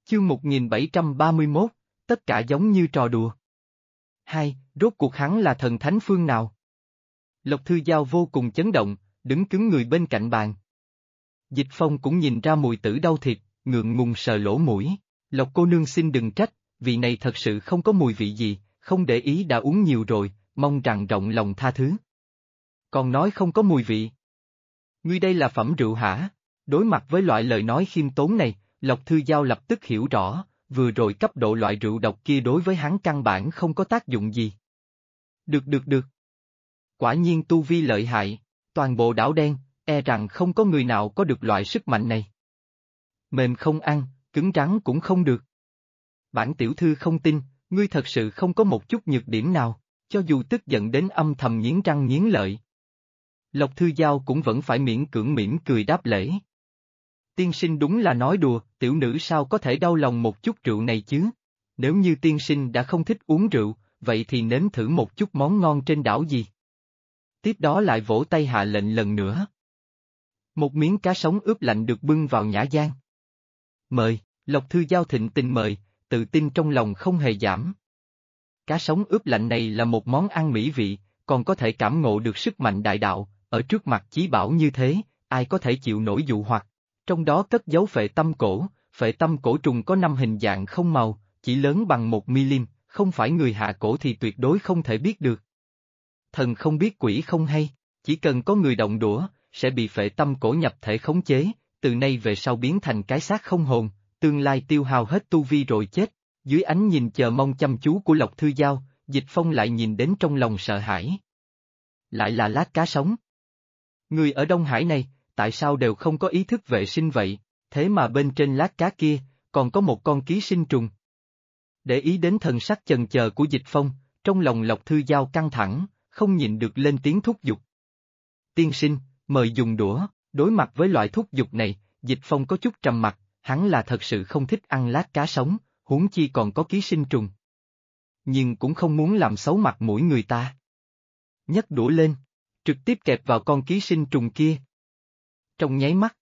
Chương 1731, tất cả giống như trò đùa. Hai, rốt cuộc hắn là thần thánh phương nào? Lộc Thư Giao vô cùng chấn động, đứng cứng người bên cạnh bàn. Dịch Phong cũng nhìn ra mùi tử đau thịt, ngượng ngùng sờ lỗ mũi. Lộc cô nương xin đừng trách, vị này thật sự không có mùi vị gì, không để ý đã uống nhiều rồi, mong rằng rộng lòng tha thứ. Còn nói không có mùi vị. Ngươi đây là phẩm rượu hả? Đối mặt với loại lời nói khiêm tốn này, Lộc Thư Giao lập tức hiểu rõ, vừa rồi cấp độ loại rượu độc kia đối với hắn căn bản không có tác dụng gì. Được. Quả nhiên tu vi lợi hại, toàn bộ đảo đen, e rằng không có người nào có được loại sức mạnh này. Mềm không ăn, cứng rắn cũng không được. Bản tiểu thư không tin, ngươi thật sự không có một chút nhược điểm nào, cho dù tức giận đến âm thầm nghiến răng nghiến lợi. Lộc Thư Giao cũng vẫn phải miễn cưỡng mỉm cười đáp lễ. Tiên sinh đúng là nói đùa, tiểu nữ sao có thể đau lòng một chút rượu này chứ? Nếu như tiên sinh đã không thích uống rượu, vậy thì nếm thử một chút món ngon trên đảo gì. Tiếp đó lại vỗ tay hạ lệnh lần nữa. Một miếng cá sống ướp lạnh được bưng vào nhã gian. Mời, Lộc Thư Giao thịnh tình mời, tự tin trong lòng không hề giảm. Cá sống ướp lạnh này là một món ăn mỹ vị, còn có thể cảm ngộ được sức mạnh đại đạo, ở trước mặt chí bảo như thế, ai có thể chịu nổi dụ hoặc. Trong đó cất dấu phệ tâm cổ trùng có 5 hình dạng không màu, chỉ lớn bằng 1 mm, không phải người hạ cổ thì tuyệt đối không thể biết được. Thần không biết quỷ không hay, chỉ cần có người động đũa, sẽ bị phệ tâm cổ nhập thể khống chế, từ nay về sau biến thành cái xác không hồn, tương lai tiêu hao hết tu vi rồi chết. Dưới ánh nhìn chờ mong chăm chú của Lộc Thư Giao, Dịch Phong lại nhìn đến trong lòng sợ hãi. Lại là lát cá sống. Người ở Đông Hải này, tại sao đều không có ý thức vệ sinh vậy, thế mà bên trên lát cá kia, còn có một con ký sinh trùng. Để ý đến thần sắc chần chờ của Dịch Phong, trong lòng Lộc Thư Giao căng thẳng, không nhịn được lên tiếng thúc giục. Tiên sinh, mời dùng đũa, đối mặt với loại thúc giục này, Dịch Phong có chút trầm mặc, hắn là thật sự không thích ăn lát cá sống, huống chi còn có ký sinh trùng. Nhưng cũng không muốn làm xấu mặt mũi người ta. Nhấc đũa lên, trực tiếp kẹp vào con ký sinh trùng kia. Trong nháy mắt,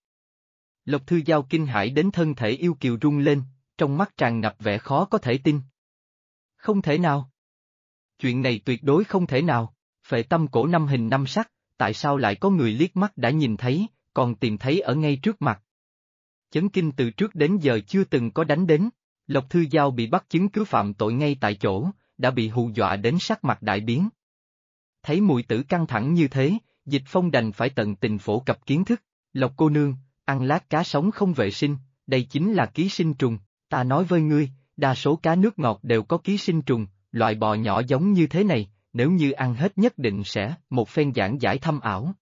Lộc Thư Giao kinh hãi đến thân thể yêu kiều rung lên, trong mắt tràn ngập vẻ khó có thể tin. Không thể nào. Chuyện này tuyệt đối không thể nào, phệ tâm cổ 5 hình 5 sắc, tại sao lại có người liếc mắt đã nhìn thấy, còn tìm thấy ở ngay trước mặt. Chấn kinh từ trước đến giờ chưa từng có đánh đến, Lộc Thư Giao bị bắt chứng cứ phạm tội ngay tại chỗ, đã bị hù dọa đến sắc mặt đại biến. Thấy mùi tử căng thẳng như thế, Dịch Phong đành phải tận tình phổ cập kiến thức. Lộc cô nương, ăn lát cá sống không vệ sinh, đây chính là ký sinh trùng, ta nói với ngươi, đa số cá nước ngọt đều có ký sinh trùng, loại bò nhỏ giống như thế này, nếu như ăn hết nhất định sẽ một phen giảng giải thâm ảo.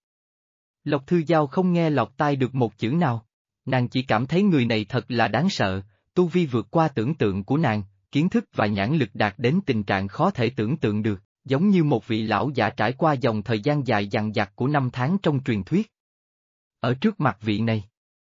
Lộc Thư Giao không nghe lọt tai được một chữ nào, nàng chỉ cảm thấy người này thật là đáng sợ, tu vi vượt qua tưởng tượng của nàng, kiến thức và nhãn lực đạt đến tình trạng khó thể tưởng tượng được, giống như một vị lão giả trải qua dòng thời gian dài dằng dặc của 5 tháng trong truyền thuyết. Ở trước mặt vị này,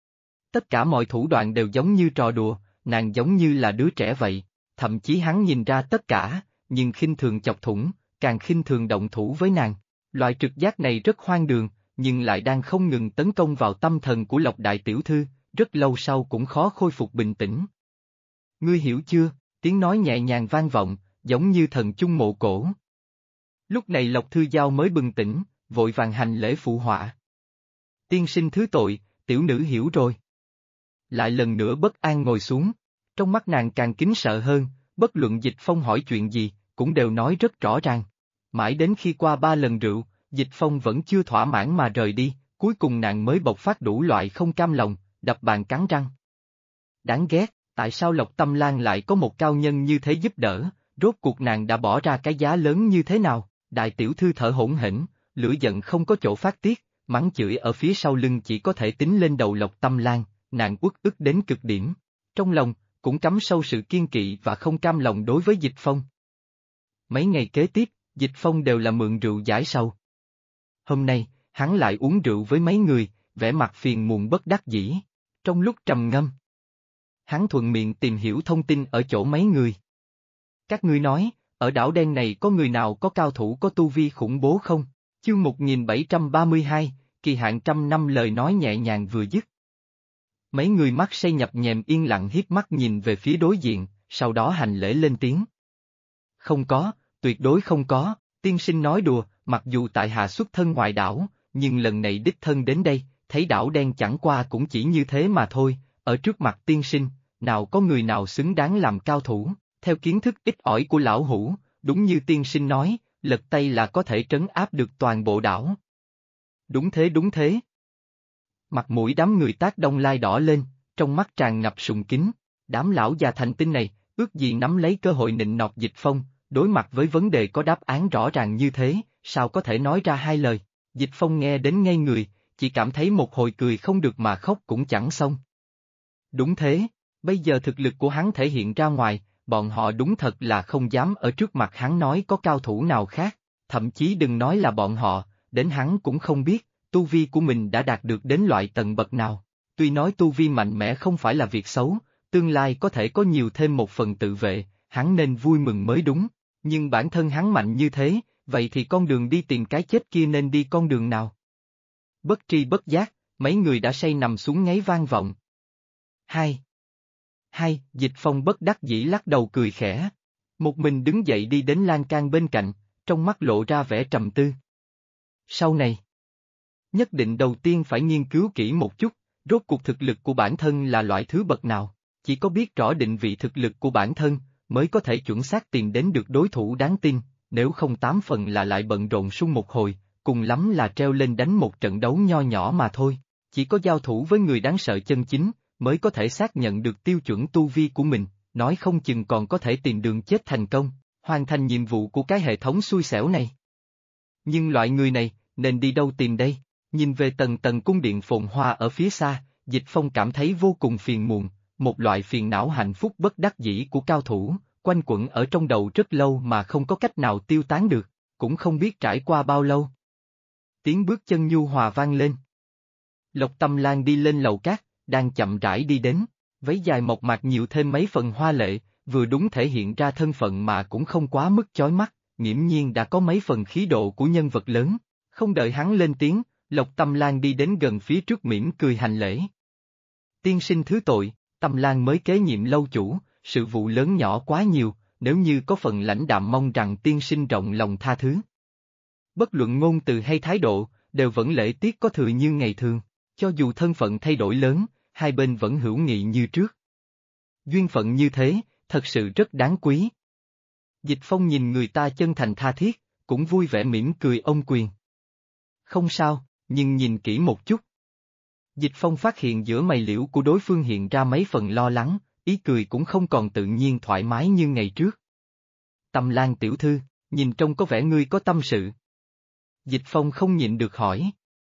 tất cả mọi thủ đoạn đều giống như trò đùa, nàng giống như là đứa trẻ vậy, thậm chí hắn nhìn ra tất cả, nhưng khinh thường chọc thủng, càng khinh thường động thủ với nàng. Loại trực giác này rất hoang đường, nhưng lại đang không ngừng tấn công vào tâm thần của Lộc đại tiểu thư, rất lâu sau cũng khó khôi phục bình tĩnh. Ngươi hiểu chưa? Tiếng nói nhẹ nhàng vang vọng, giống như thần chung mộ cổ. Lúc này Lộc Thư Giao mới bừng tỉnh, vội vàng hành lễ phụ họa. Tiên sinh thứ tội, tiểu nữ hiểu rồi. Lại lần nữa bất an ngồi xuống, trong mắt nàng càng kính sợ hơn, bất luận Dịch Phong hỏi chuyện gì, cũng đều nói rất rõ ràng. Mãi đến khi qua 3 lần rượu, Dịch Phong vẫn chưa thỏa mãn mà rời đi, cuối cùng nàng mới bộc phát đủ loại không cam lòng, đập bàn cắn răng. Đáng ghét, tại sao Lộc Tâm Lan lại có một cao nhân như thế giúp đỡ, rốt cuộc nàng đã bỏ ra cái giá lớn như thế nào? Đại tiểu thư thở hổn hển, lửa giận không có chỗ phát tiết, mắng chửi ở phía sau lưng chỉ có thể tính lên đầu Lộc Tâm Lan, nàng uất ức đến cực điểm. Trong lòng, cũng cắm sâu sự kiên kỵ và không cam lòng đối với Dịch Phong. Mấy ngày kế tiếp, Dịch Phong đều là mượn rượu giải sầu. Hôm nay, hắn lại uống rượu với mấy người, vẻ mặt phiền muộn bất đắc dĩ. Trong lúc trầm ngâm, hắn thuận miệng tìm hiểu thông tin ở chỗ mấy người. Các ngươi nói, ở đảo đen này có người nào có cao thủ có tu vi khủng bố không? Chương 1732, kỳ hạn 100 năm lời nói nhẹ nhàng vừa dứt. Mấy người mắt say nhập nhèm yên lặng hiếp mắt nhìn về phía đối diện, sau đó hành lễ lên tiếng. Không có, tuyệt đối không có, tiên sinh nói đùa, mặc dù tại hạ xuất thân ngoại đảo, nhưng lần này đích thân đến đây, thấy đảo đen chẳng qua cũng chỉ như thế mà thôi, ở trước mặt tiên sinh, nào có người nào xứng đáng làm cao thủ, theo kiến thức ít ỏi của lão hủ, đúng như tiên sinh nói, lật tay là có thể trấn áp được toàn bộ đảo. Đúng thế đúng thế. Mặt mũi đám người Tác Đông Lai đỏ lên, trong mắt tràn ngập sùng kính, đám lão già thành tinh này, ước gì nắm lấy cơ hội nịnh nọt Dịch Phong, đối mặt với vấn đề có đáp án rõ ràng như thế, sao có thể nói ra hai lời. Dịch Phong nghe đến ngây người, chỉ cảm thấy một hồi cười không được mà khóc cũng chẳng xong. Đúng thế, bây giờ thực lực của hắn thể hiện ra ngoài, bọn họ đúng thật là không dám ở trước mặt hắn nói có cao thủ nào khác, thậm chí đừng nói là bọn họ, đến hắn cũng không biết, tu vi của mình đã đạt được đến loại tầng bậc nào. Tuy nói tu vi mạnh mẽ không phải là việc xấu, tương lai có thể có nhiều thêm một phần tự vệ, hắn nên vui mừng mới đúng, nhưng bản thân hắn mạnh như thế, vậy thì con đường đi tìm cái chết kia nên đi con đường nào? Bất tri bất giác, mấy người đã say nằm xuống ngáy vang vọng. Hai, Dịch Phong bất đắc dĩ lắc đầu cười khẽ. Một mình đứng dậy đi đến lan can bên cạnh, trong mắt lộ ra vẻ trầm tư. Sau này, nhất định đầu tiên phải nghiên cứu kỹ một chút, rốt cuộc thực lực của bản thân là loại thứ bậc nào, chỉ có biết rõ định vị thực lực của bản thân, mới có thể chuẩn xác tìm đến được đối thủ đáng tin, nếu không 8 phần là lại bận rộn sung một hồi, cùng lắm là treo lên đánh một trận đấu nho nhỏ mà thôi, chỉ có giao thủ với người đáng sợ chân chính, mới có thể xác nhận được tiêu chuẩn tu vi của mình, nói không chừng còn có thể tìm đường chết thành công, hoàn thành nhiệm vụ của cái hệ thống xui xẻo này. Nhưng loại người này, nên đi đâu tìm đây? Nhìn về tầng tầng cung điện phồn hoa ở phía xa, Dịch Phong cảm thấy vô cùng phiền muộn, một loại phiền não hạnh phúc bất đắc dĩ của cao thủ, quanh quẩn ở trong đầu rất lâu mà không có cách nào tiêu tán được, cũng không biết trải qua bao lâu. Tiếng bước chân nhu hòa vang lên. Lộc Tâm Lan đi lên lầu cát, đang chậm rãi đi đến, váy dài mộc mạc nhiều thêm mấy phần hoa lệ, vừa đúng thể hiện ra thân phận mà cũng không quá mức chói mắt, nghiễm nhiên đã có mấy phần khí độ của nhân vật lớn, không đợi hắn lên tiếng, Lộc Tâm Lan đi đến gần phía trước mỉm cười hành lễ. Tiên sinh thứ tội, Tâm Lan mới kế nhiệm lâu chủ, sự vụ lớn nhỏ quá nhiều, nếu như có phần lãnh đạm mong rằng tiên sinh rộng lòng tha thứ. Bất luận ngôn từ hay thái độ, đều vẫn lễ tiết có thừa như ngày thường, cho dù thân phận thay đổi lớn, hai bên vẫn hữu nghị như trước. Duyên phận như thế, thật sự rất đáng quý. Dịch Phong nhìn người ta chân thành tha thiết, cũng vui vẻ mỉm cười ôm quyền. Không sao, nhưng nhìn kỹ một chút. Dịch Phong phát hiện giữa mày liễu của đối phương hiện ra mấy phần lo lắng, ý cười cũng không còn tự nhiên thoải mái như ngày trước. Tâm Lan tiểu thư, nhìn trông có vẻ ngươi có tâm sự. Dịch Phong không nhịn được hỏi.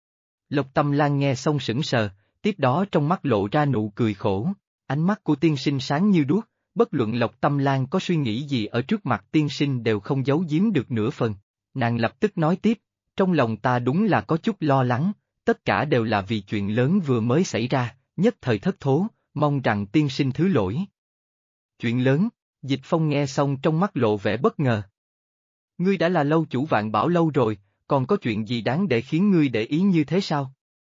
Lộc Tâm Lan nghe xong sững sờ, tiếp đó trong mắt lộ ra nụ cười khổ, ánh mắt của tiên sinh sáng như đuốc, bất luận Lộc Tâm Lan có suy nghĩ gì ở trước mặt tiên sinh đều không giấu giếm được nửa phần. Nàng lập tức nói tiếp, trong lòng ta đúng là có chút lo lắng, tất cả đều là vì chuyện lớn vừa mới xảy ra, nhất thời thất thố, mong rằng tiên sinh thứ lỗi. Chuyện lớn, Dịch Phong nghe xong trong mắt lộ vẻ bất ngờ. Ngươi đã là lâu chủ Vạn Bảo lâu rồi, còn có chuyện gì đáng để khiến ngươi để ý như thế sao?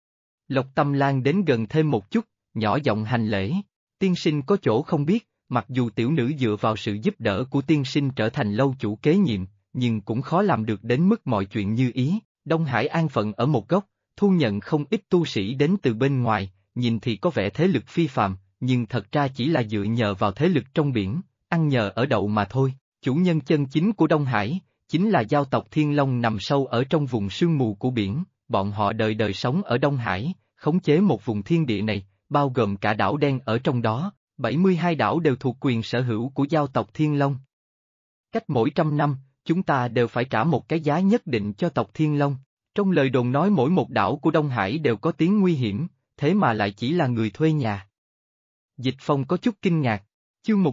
Lộc Tâm Lan đến gần thêm một chút, nhỏ giọng hành lễ, tiên sinh có chỗ không biết, mặc dù tiểu nữ dựa vào sự giúp đỡ của tiên sinh trở thành lâu chủ kế nhiệm, nhưng cũng khó làm được đến mức mọi chuyện như ý, Đông Hải an phận ở một góc, thu nhận không ít tu sĩ đến từ bên ngoài, nhìn thì có vẻ thế lực phi phàm, nhưng thật ra chỉ là dựa nhờ vào thế lực trong biển, ăn nhờ ở đậu mà thôi, chủ nhân chân chính của Đông Hải, chính là giao tộc Thiên Long nằm sâu ở trong vùng sương mù của biển, bọn họ đời đời sống ở Đông Hải, khống chế một vùng thiên địa này, bao gồm cả đảo đen ở trong đó, 72 đảo đều thuộc quyền sở hữu của giao tộc Thiên Long. Cách mỗi 100 năm, chúng ta đều phải trả một cái giá nhất định cho tộc Thiên Long. Trong lời đồn nói mỗi một đảo của Đông Hải đều có tiếng nguy hiểm, thế mà lại chỉ là người thuê nhà. Dịch Phong có chút kinh ngạc. Chương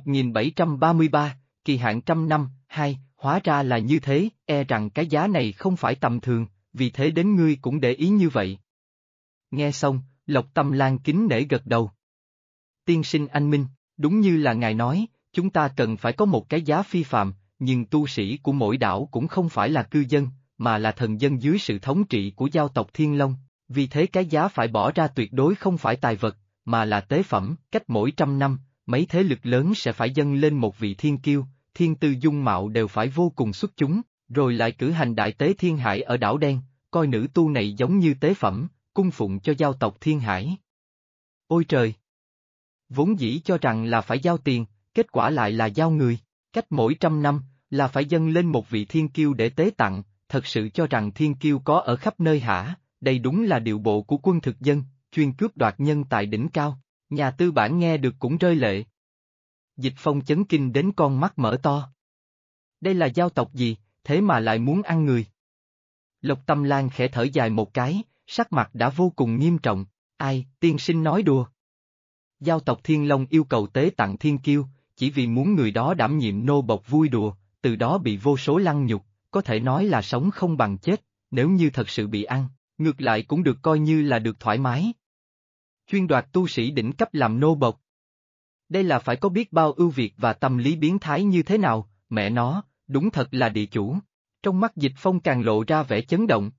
1733, kỳ hạn 100 năm, 2, hóa ra là như thế, e rằng cái giá này không phải tầm thường, vì thế đến ngươi cũng để ý như vậy. Nghe xong, Lộc Tâm Lan kính nể gật đầu. Tiên sinh anh minh, đúng như là ngài nói, chúng ta cần phải có một cái giá phi phàm, nhưng tu sĩ của mỗi đảo cũng không phải là cư dân, mà là thần dân dưới sự thống trị của giao tộc Thiên Long, vì thế cái giá phải bỏ ra tuyệt đối không phải tài vật, mà là tế phẩm. Cách mỗi 100 năm, mấy thế lực lớn sẽ phải dâng lên một vị thiên kiêu, thiên tư dung mạo đều phải vô cùng xuất chúng, rồi lại cử hành đại tế Thiên Hải ở đảo đen, coi nữ tu này giống như tế phẩm, cung phụng cho giao tộc Thiên Hải. Ôi trời! Vốn dĩ cho rằng là phải giao tiền, kết quả lại là giao người, cách mỗi 100 năm, là phải dâng lên một vị thiên kiêu để tế tặng, thật sự cho rằng thiên kiêu có ở khắp nơi hả? Đây đúng là điệu bộ của quân thực dân, chuyên cướp đoạt nhân tài đỉnh cao. Nhà tư bản nghe được cũng rơi lệ. Dịch Phong chấn kinh đến con mắt mở to. Đây là giao tộc gì, thế mà lại muốn ăn người? Lộc Tâm Lan khẽ thở dài một cái, sắc mặt đã vô cùng nghiêm trọng. Ai, tiên sinh nói đùa? Giao tộc Thiên Long yêu cầu tế tặng thiên kiêu, chỉ vì muốn người đó đảm nhiệm nô bộc vui đùa, từ đó bị vô số lăng nhục, có thể nói là sống không bằng chết, nếu như thật sự bị ăn, ngược lại cũng được coi như là được thoải mái. Chuyên đoạt tu sĩ đỉnh cấp làm nô bộc. Đây là phải có biết bao ưu việt và tâm lý biến thái như thế nào, mẹ nó, đúng thật là địa chủ. Trong mắt Dịch Phong càng lộ ra vẻ chấn động.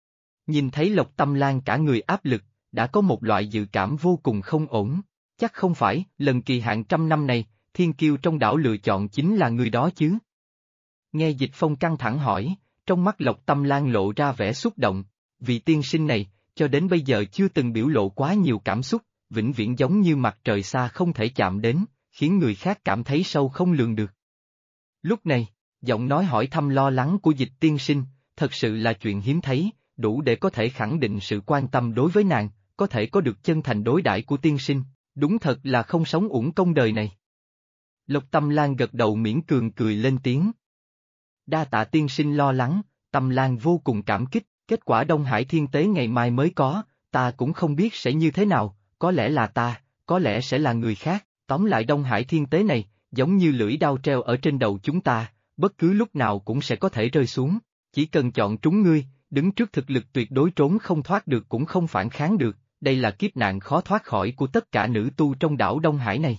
Nhìn thấy Lộc Tâm Lan cả người áp lực, đã có một loại dự cảm vô cùng không ổn. Chắc không phải, lần kỳ hạn 100 năm này, thiên kiêu trong đảo lựa chọn chính là người đó chứ. Nghe Dịch Phong căng thẳng hỏi, trong mắt Lộc Tâm Lan lộ ra vẻ xúc động, vị tiên sinh này, cho đến bây giờ chưa từng biểu lộ quá nhiều cảm xúc, vĩnh viễn giống như mặt trời xa không thể chạm đến, khiến người khác cảm thấy sâu không lường được. Lúc này, giọng nói hỏi thăm lo lắng của Dịch tiên sinh, thật sự là chuyện hiếm thấy, đủ để có thể khẳng định sự quan tâm đối với nàng, có thể có được chân thành đối đãi của tiên sinh, đúng thật là không sống uổng công đời này. Lộc Tâm Lan gật đầu miễn cường cười lên tiếng. Đa tạ tiên sinh lo lắng, Tâm Lan vô cùng cảm kích, kết quả Đông Hải Thiên Tế ngày mai mới có, ta cũng không biết sẽ như thế nào, có lẽ là ta, có lẽ sẽ là người khác, tóm lại Đông Hải Thiên Tế này, giống như lưỡi đao treo ở trên đầu chúng ta, bất cứ lúc nào cũng sẽ có thể rơi xuống, chỉ cần chọn trúng ngươi, đứng trước thực lực tuyệt đối trốn không thoát được cũng không phản kháng được, đây là kiếp nạn khó thoát khỏi của tất cả nữ tu trong đảo Đông Hải này.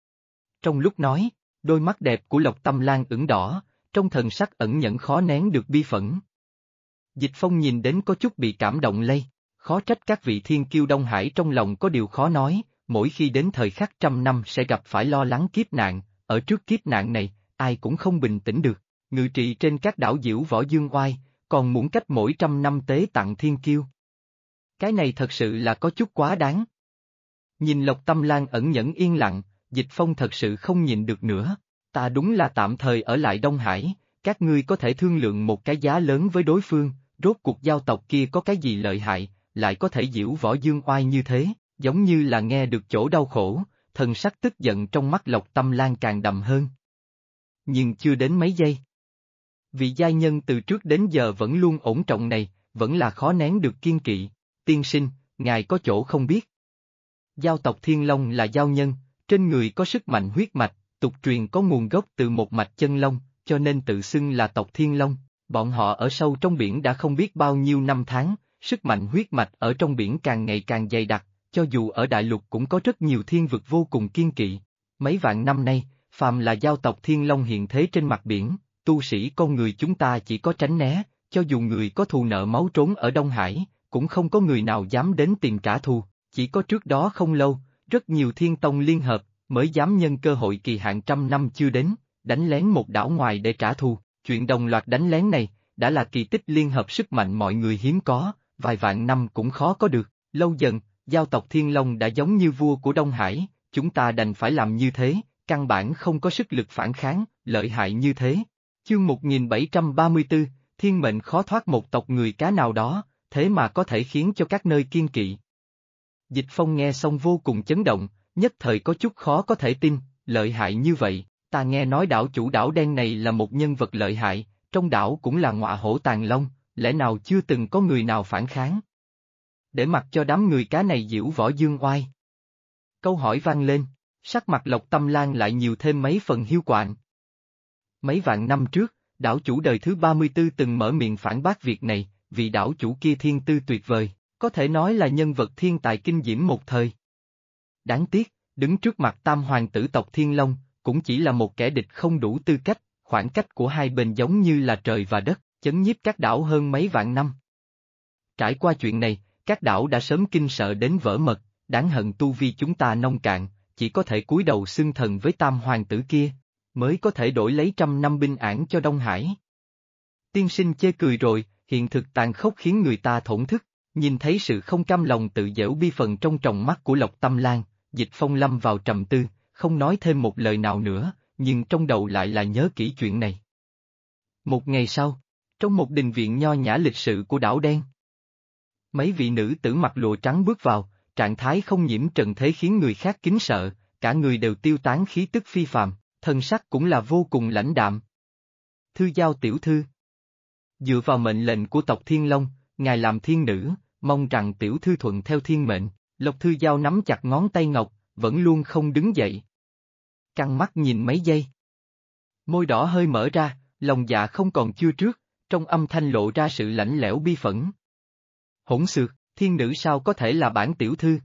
Trong lúc nói, đôi mắt đẹp của Lộc Tâm Lan ửng đỏ, trong thần sắc ẩn nhẫn khó nén được bi phẫn. Dịch Phong nhìn đến có chút bị cảm động lây, khó trách các vị thiên kiêu Đông Hải trong lòng có điều khó nói, mỗi khi đến thời khắc 100 năm sẽ gặp phải lo lắng kiếp nạn, ở trước kiếp nạn này, ai cũng không bình tĩnh được, ngự trị trên các đảo Diễu Võ Dương Oai, còn muốn cách mỗi 100 năm tế tặng thiên kiêu. Cái này thật sự là có chút quá đáng. Nhìn Lộc Tâm Lan ẩn nhẫn yên lặng, Dịch Phong thật sự không nhịn được nữa, ta đúng là tạm thời ở lại Đông Hải, các ngươi có thể thương lượng một cái giá lớn với đối phương, rốt cuộc giao tộc kia có cái gì lợi hại, lại có thể Diễu Võ Dương Oai như thế, giống như là nghe được chỗ đau khổ, thần sắc tức giận trong mắt Lộc Tâm Lan càng đậm hơn. Nhưng chưa đến mấy giây. Vị giai nhân từ trước đến giờ vẫn luôn ổn trọng này, vẫn là khó nén được kiên kỵ, tiên sinh, ngài có chỗ không biết. Giao tộc Thiên Long là giao nhân, trên người có sức mạnh huyết mạch, tục truyền có nguồn gốc từ một mạch chân long, cho nên tự xưng là tộc Thiên Long, bọn họ ở sâu trong biển đã không biết bao nhiêu năm tháng, sức mạnh huyết mạch ở trong biển càng ngày càng dày đặc, cho dù ở đại lục cũng có rất nhiều thiên vực vô cùng kiên kỵ. Mấy vạn năm nay, phàm là giao tộc Thiên Long hiện thế trên mặt biển, tu sĩ con người chúng ta chỉ có tránh né, cho dù người có thù nợ máu trốn ở Đông Hải, cũng không có người nào dám đến tìm trả thù, chỉ có trước đó không lâu, rất nhiều thiên tông liên hợp, mới dám nhân cơ hội kỳ hạn 100 năm chưa đến, đánh lén một đảo ngoài để trả thù, chuyện đồng loạt đánh lén này, đã là kỳ tích liên hợp sức mạnh mọi người hiếm có, vài vạn năm cũng khó có được, lâu dần, giao tộc Thiên Long đã giống như vua của Đông Hải, chúng ta đành phải làm như thế, căn bản không có sức lực phản kháng, lợi hại như thế. Chương 1734, thiên mệnh khó thoát một tộc người cá nào đó, thế mà có thể khiến cho các nơi kiên kỵ. Dịch Phong nghe xong vô cùng chấn động, nhất thời có chút khó có thể tin, lợi hại như vậy, ta nghe nói đảo chủ đảo đen này là một nhân vật lợi hại, trong đảo cũng là ngọa hổ tàng long, lẽ nào chưa từng có người nào phản kháng? Để mặc cho đám người cá này Diễu Võ Dương Oai. Câu hỏi vang lên, sắc mặt Lộc Tâm Lan lại nhiều thêm mấy phần hiu quạnh. Mấy vạn năm trước, đảo chủ đời thứ 34 từng mở miệng phản bác việc này, vì đảo chủ kia thiên tư tuyệt vời, có thể nói là nhân vật thiên tài kinh diễm một thời. Đáng tiếc, đứng trước mặt tam hoàng tử tộc Thiên Long, cũng chỉ là một kẻ địch không đủ tư cách, khoảng cách của hai bên giống như là trời và đất, chấn nhiếp các đảo hơn mấy vạn năm. Trải qua chuyện này, các đảo đã sớm kinh sợ đến vỡ mật, đáng hận tu vi chúng ta nông cạn, chỉ có thể cúi đầu xưng thần với tam hoàng tử kia, mới có thể đổi lấy 100 năm binh ảng cho Đông Hải. Tiên sinh chê cười rồi, hiện thực tàn khốc khiến người ta thổn thức, nhìn thấy sự không cam lòng tự giễu bi phần trong tròng mắt của Lộc Tâm Lan, Dịch Phong lâm vào trầm tư, không nói thêm một lời nào nữa, nhưng trong đầu lại là nhớ kỹ chuyện này. Một ngày sau, trong một đình viện nho nhã lịch sự của đảo đen, mấy vị nữ tử mặc lụa trắng bước vào, trạng thái không nhiễm trần thế khiến người khác kính sợ, cả người đều tiêu tán khí tức phi phàm, thân sắc cũng là vô cùng lãnh đạm. Thư Giao tiểu thư. Dựa vào mệnh lệnh của tộc Thiên Long, ngài làm thiên nữ, mong rằng tiểu thư thuận theo thiên mệnh. Lộc Thư Giao nắm chặt ngón tay ngọc, vẫn luôn không đứng dậy. Căng mắt nhìn mấy giây. Môi đỏ hơi mở ra, lòng dạ không còn chưa trước, trong âm thanh lộ ra sự lạnh lẽo bi phẫn. Hỗn xược, thiên nữ sao có thể là bản tiểu thư?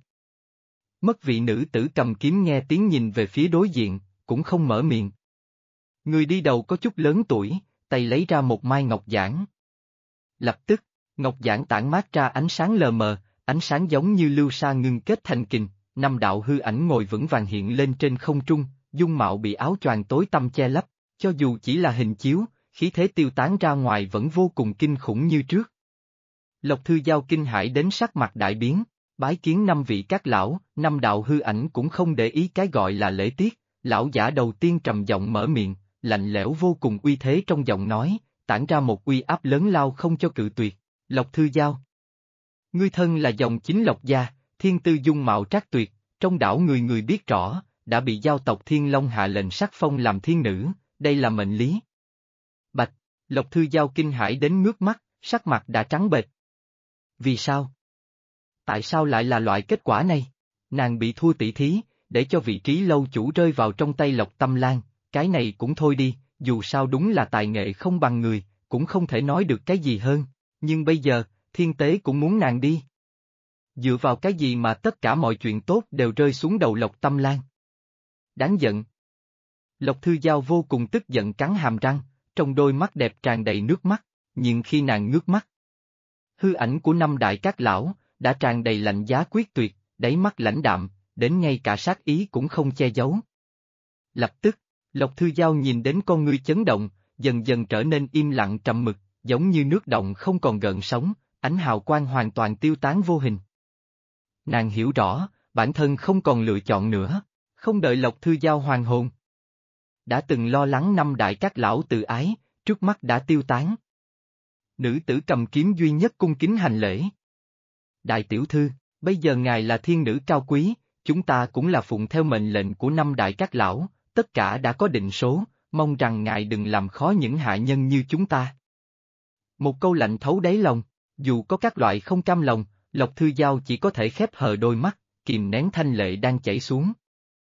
Mất vị nữ tử cầm kiếm nghe tiếng nhìn về phía đối diện, cũng không mở miệng. Người đi đầu có chút lớn tuổi, tay lấy ra một mai ngọc giản. Lập tức, ngọc giản tản mát ra ánh sáng lờ mờ, ánh sáng giống như lưu sa ngưng kết thành kình, 5 đạo hư ảnh ngồi vững vàng hiện lên trên không trung, dung mạo bị áo choàng tối tăm che lấp, cho dù chỉ là hình chiếu, khí thế tiêu tán ra ngoài vẫn vô cùng kinh khủng như trước. Lộc Thư Giao kinh hãi đến sắc mặt đại biến, bái kiến 5 vị các lão, 5 đạo hư ảnh cũng không để ý cái gọi là lễ tiết, lão giả đầu tiên trầm giọng mở miệng, lạnh lẽo vô cùng uy thế trong giọng nói, tản ra một uy áp lớn lao không cho cự tuyệt. Lộc Thư Giao, ngươi thân là dòng chính Lộc gia, thiên tư dung mạo trác tuyệt, trong đảo người người biết rõ, đã bị giao tộc Thiên Long hạ lệnh sắc phong làm thiên nữ, đây là mệnh lý. Bạch, Lộc Thư Giao kinh hãi đến ngước mắt, sắc mặt đã trắng bệch. Vì sao? Tại sao lại là loại kết quả này? Nàng bị thua tỷ thí, để cho vị trí lâu chủ rơi vào trong tay Lộc Tâm Lan, cái này cũng thôi đi, dù sao đúng là tài nghệ không bằng người, cũng không thể nói được cái gì hơn, nhưng bây giờ, thiên tế cũng muốn nàng đi. Dựa vào cái gì mà tất cả mọi chuyện tốt đều rơi xuống đầu Lộc Tâm Lan? Đáng giận. Lộc Thư Giao vô cùng tức giận cắn hàm răng, trong đôi mắt đẹp tràn đầy nước mắt, nhưng khi nàng ngước mắt, hư ảnh của 5 đại các lão, đã tràn đầy lạnh giá quyết tuyệt, đáy mắt lãnh đạm, đến ngay cả sát ý cũng không che giấu. Lập tức, Lộc Thư Giao nhìn đến con ngươi chấn động, dần dần trở nên im lặng trầm mực, giống như nước động không còn gợn sóng, ánh hào quang hoàn toàn tiêu tán vô hình. Nàng hiểu rõ, bản thân không còn lựa chọn nữa, không đợi Lộc Thư Giao hoàn hồn. Đã từng lo lắng 5 đại các lão tự ái, trước mắt đã tiêu tán. Nữ tử cầm kiếm duy nhất cung kính hành lễ. Đại tiểu thư, bây giờ ngài là thiên nữ cao quý, chúng ta cũng là phụng theo mệnh lệnh của 5 đại các lão, tất cả đã có định số, mong rằng ngài đừng làm khó những hạ nhân như chúng ta. Một câu lạnh thấu đáy lòng, dù có các loại không cam lòng, Lộc Thư Giao chỉ có thể khép hờ đôi mắt, kìm nén thanh lệ đang chảy xuống.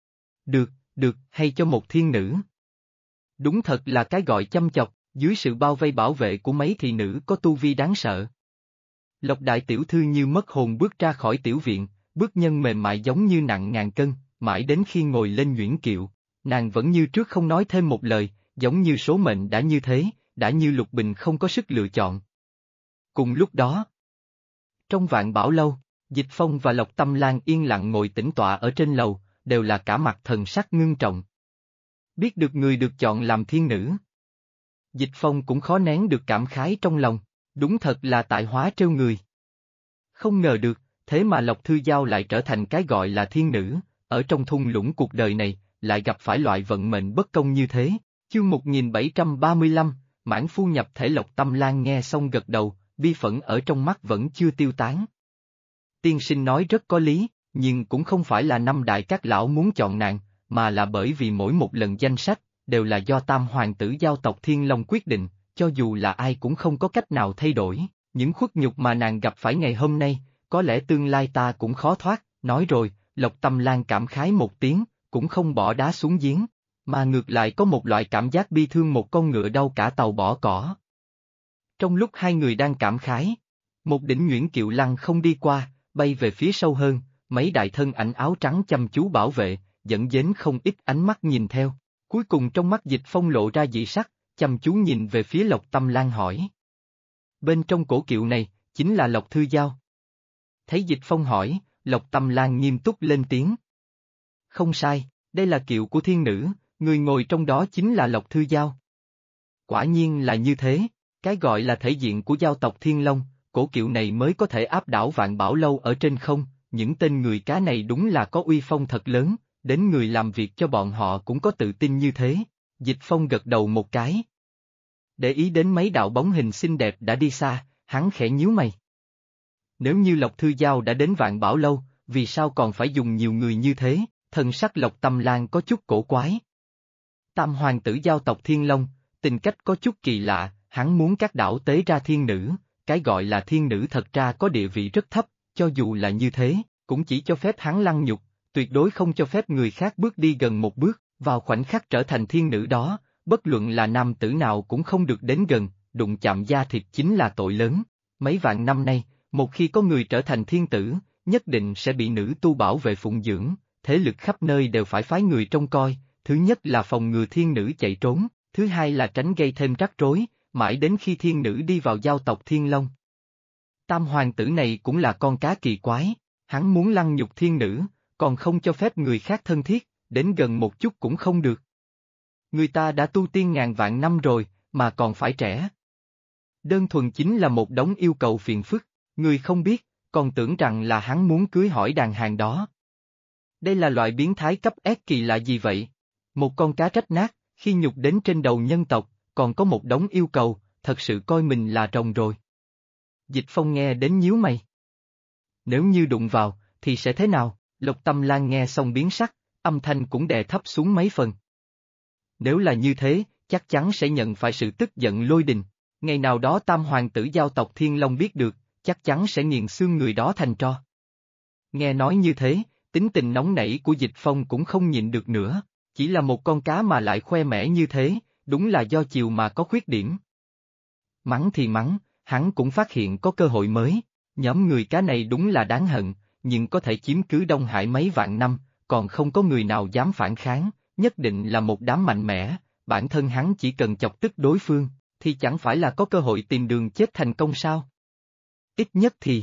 Được, hay cho một thiên nữ. Đúng thật là cái gọi chăm chọc, dưới sự bao vây bảo vệ của mấy thị nữ có tu vi đáng sợ. Lộc đại tiểu thư như mất hồn bước ra khỏi tiểu viện, bước nhân mềm mại giống như nặng ngàn cân, mãi đến khi ngồi lên nhuyễn kiệu, nàng vẫn như trước không nói thêm một lời, giống như số mệnh đã như thế, đã như Lục Bình không có sức lựa chọn. Cùng lúc đó, trong Vạn Bảo Lâu, Dịch Phong và Lộc Tâm Lan yên lặng ngồi tĩnh tọa ở trên lầu, đều là cả mặt thần sắc ngưng trọng. Biết được người được chọn làm thiên nữ, Dịch Phong cũng khó nén được cảm khái trong lòng, đúng thật là tại hóa trêu người. Không ngờ được, thế mà Lộc Thư Giao lại trở thành cái gọi là thiên nữ, ở trong thung lũng cuộc đời này, lại gặp phải loại vận mệnh bất công như thế. Chương 1735, mãn phu nhập thể. Lộc Tâm Lan nghe xong gật đầu, bi phẫn ở trong mắt vẫn chưa tiêu tán. Tiên sinh nói rất có lý, nhưng cũng không phải là 5 đại các lão muốn chọn nàng, mà là bởi vì mỗi một lần danh sách, đều là do tam hoàng tử giao tộc Thiên Long quyết định, cho dù là ai cũng không có cách nào thay đổi, những khuất nhục mà nàng gặp phải ngày hôm nay, có lẽ tương lai ta cũng khó thoát. Nói rồi, Lộc Tâm Lan cảm khái một tiếng, cũng không bỏ đá xuống giếng, mà ngược lại có một loại cảm giác bi thương một con ngựa đau cả tàu bỏ cỏ. Trong lúc hai người đang cảm khái, một đỉnh nhuyễn kiệu lăng không đi qua, bay về phía sâu hơn, mấy đại thân ảnh áo trắng chăm chú bảo vệ, dẫn đến không ít ánh mắt nhìn theo. Cuối cùng trong mắt Dịch Phong lộ ra dị sắc, chăm chú nhìn về phía Lộc Tâm Lan hỏi. Bên trong cổ kiệu này, chính là Lộc Thư Giao. Thấy Dịch Phong hỏi, Lộc Tâm Lan nghiêm túc lên tiếng. Không sai, đây là kiệu của thiên nữ, người ngồi trong đó chính là Lộc Thư Giao. Quả nhiên là như thế, cái gọi là thể diện của giao tộc Thiên Long, cổ kiệu này mới có thể áp đảo Vạn Bảo Lâu ở trên không, những tên người cá này đúng là có uy phong thật lớn, đến người làm việc cho bọn họ cũng có tự tin như thế. Dịch Phong gật đầu một cái. Để ý đến mấy đạo bóng hình xinh đẹp đã đi xa, hắn khẽ nhíu mày. Nếu như Lộc Thư Giao đã đến Vạn Bảo Lâu, vì sao còn phải dùng nhiều người như thế? Thần sắc Lộc Tâm Lan có chút cổ quái. Tam hoàng tử giao tộc Thiên Long, tình cách có chút kỳ lạ, hắn muốn các đảo tế ra thiên nữ, cái gọi là thiên nữ thật ra có địa vị rất thấp, cho dù là như thế, cũng chỉ cho phép hắn lăng nhục, tuyệt đối không cho phép người khác bước đi gần một bước, vào khoảnh khắc trở thành thiên nữ đó, bất luận là nam tử nào cũng không được đến gần, đụng chạm da thịt chính là tội lớn. Mấy vạn năm nay, một khi có người trở thành thiên tử, nhất định sẽ bị nữ tu bảo vệ phụng dưỡng, thế lực khắp nơi đều phải phái người trông coi, thứ nhất là phòng ngừa thiên nữ chạy trốn, thứ hai là tránh gây thêm rắc rối, mãi đến khi thiên nữ đi vào giao tộc Thiên Long. Tam hoàng tử này cũng là con cá kỳ quái, hắn muốn lăng nhục thiên nữ, còn không cho phép người khác thân thiết, đến gần một chút cũng không được. Người ta đã tu tiên ngàn vạn năm rồi, mà còn phải trẻ. Đơn thuần chính là một đống yêu cầu phiền phức, người không biết, còn tưởng rằng là hắn muốn cưới hỏi đàn hàng đó. Đây là loại biến thái cấp S kỳ lạ gì vậy? Một con cá rách nát, khi nhục đến trên đầu nhân tộc, còn có một đống yêu cầu, thật sự coi mình là rồng rồi. Dịch Phong nghe đến nhíu mày. Nếu như đụng vào, thì sẽ thế nào? Lộc Tâm Lan nghe xong biến sắc, âm thanh cũng đè thấp xuống mấy phần. Nếu là như thế, chắc chắn sẽ nhận phải sự tức giận lôi đình. Ngày nào đó tam hoàng tử giao tộc Thiên Long biết được, chắc chắn sẽ nghiền xương người đó thành tro. Nghe nói như thế, tính tình nóng nảy của Dịch Phong cũng không nhịn được nữa, chỉ là một con cá mà lại khoe mẽ như thế, đúng là do chiều mà có khuyết điểm. Mắng thì mắng, hắn cũng phát hiện có cơ hội mới, nhóm người cá này đúng là đáng hận, nhưng có thể chiếm cứ Đông Hải mấy vạn năm, còn không có người nào dám phản kháng, nhất định là một đám mạnh mẽ, bản thân hắn chỉ cần chọc tức đối phương, thì chẳng phải là có cơ hội tìm đường chết thành công sao? Ít nhất thì,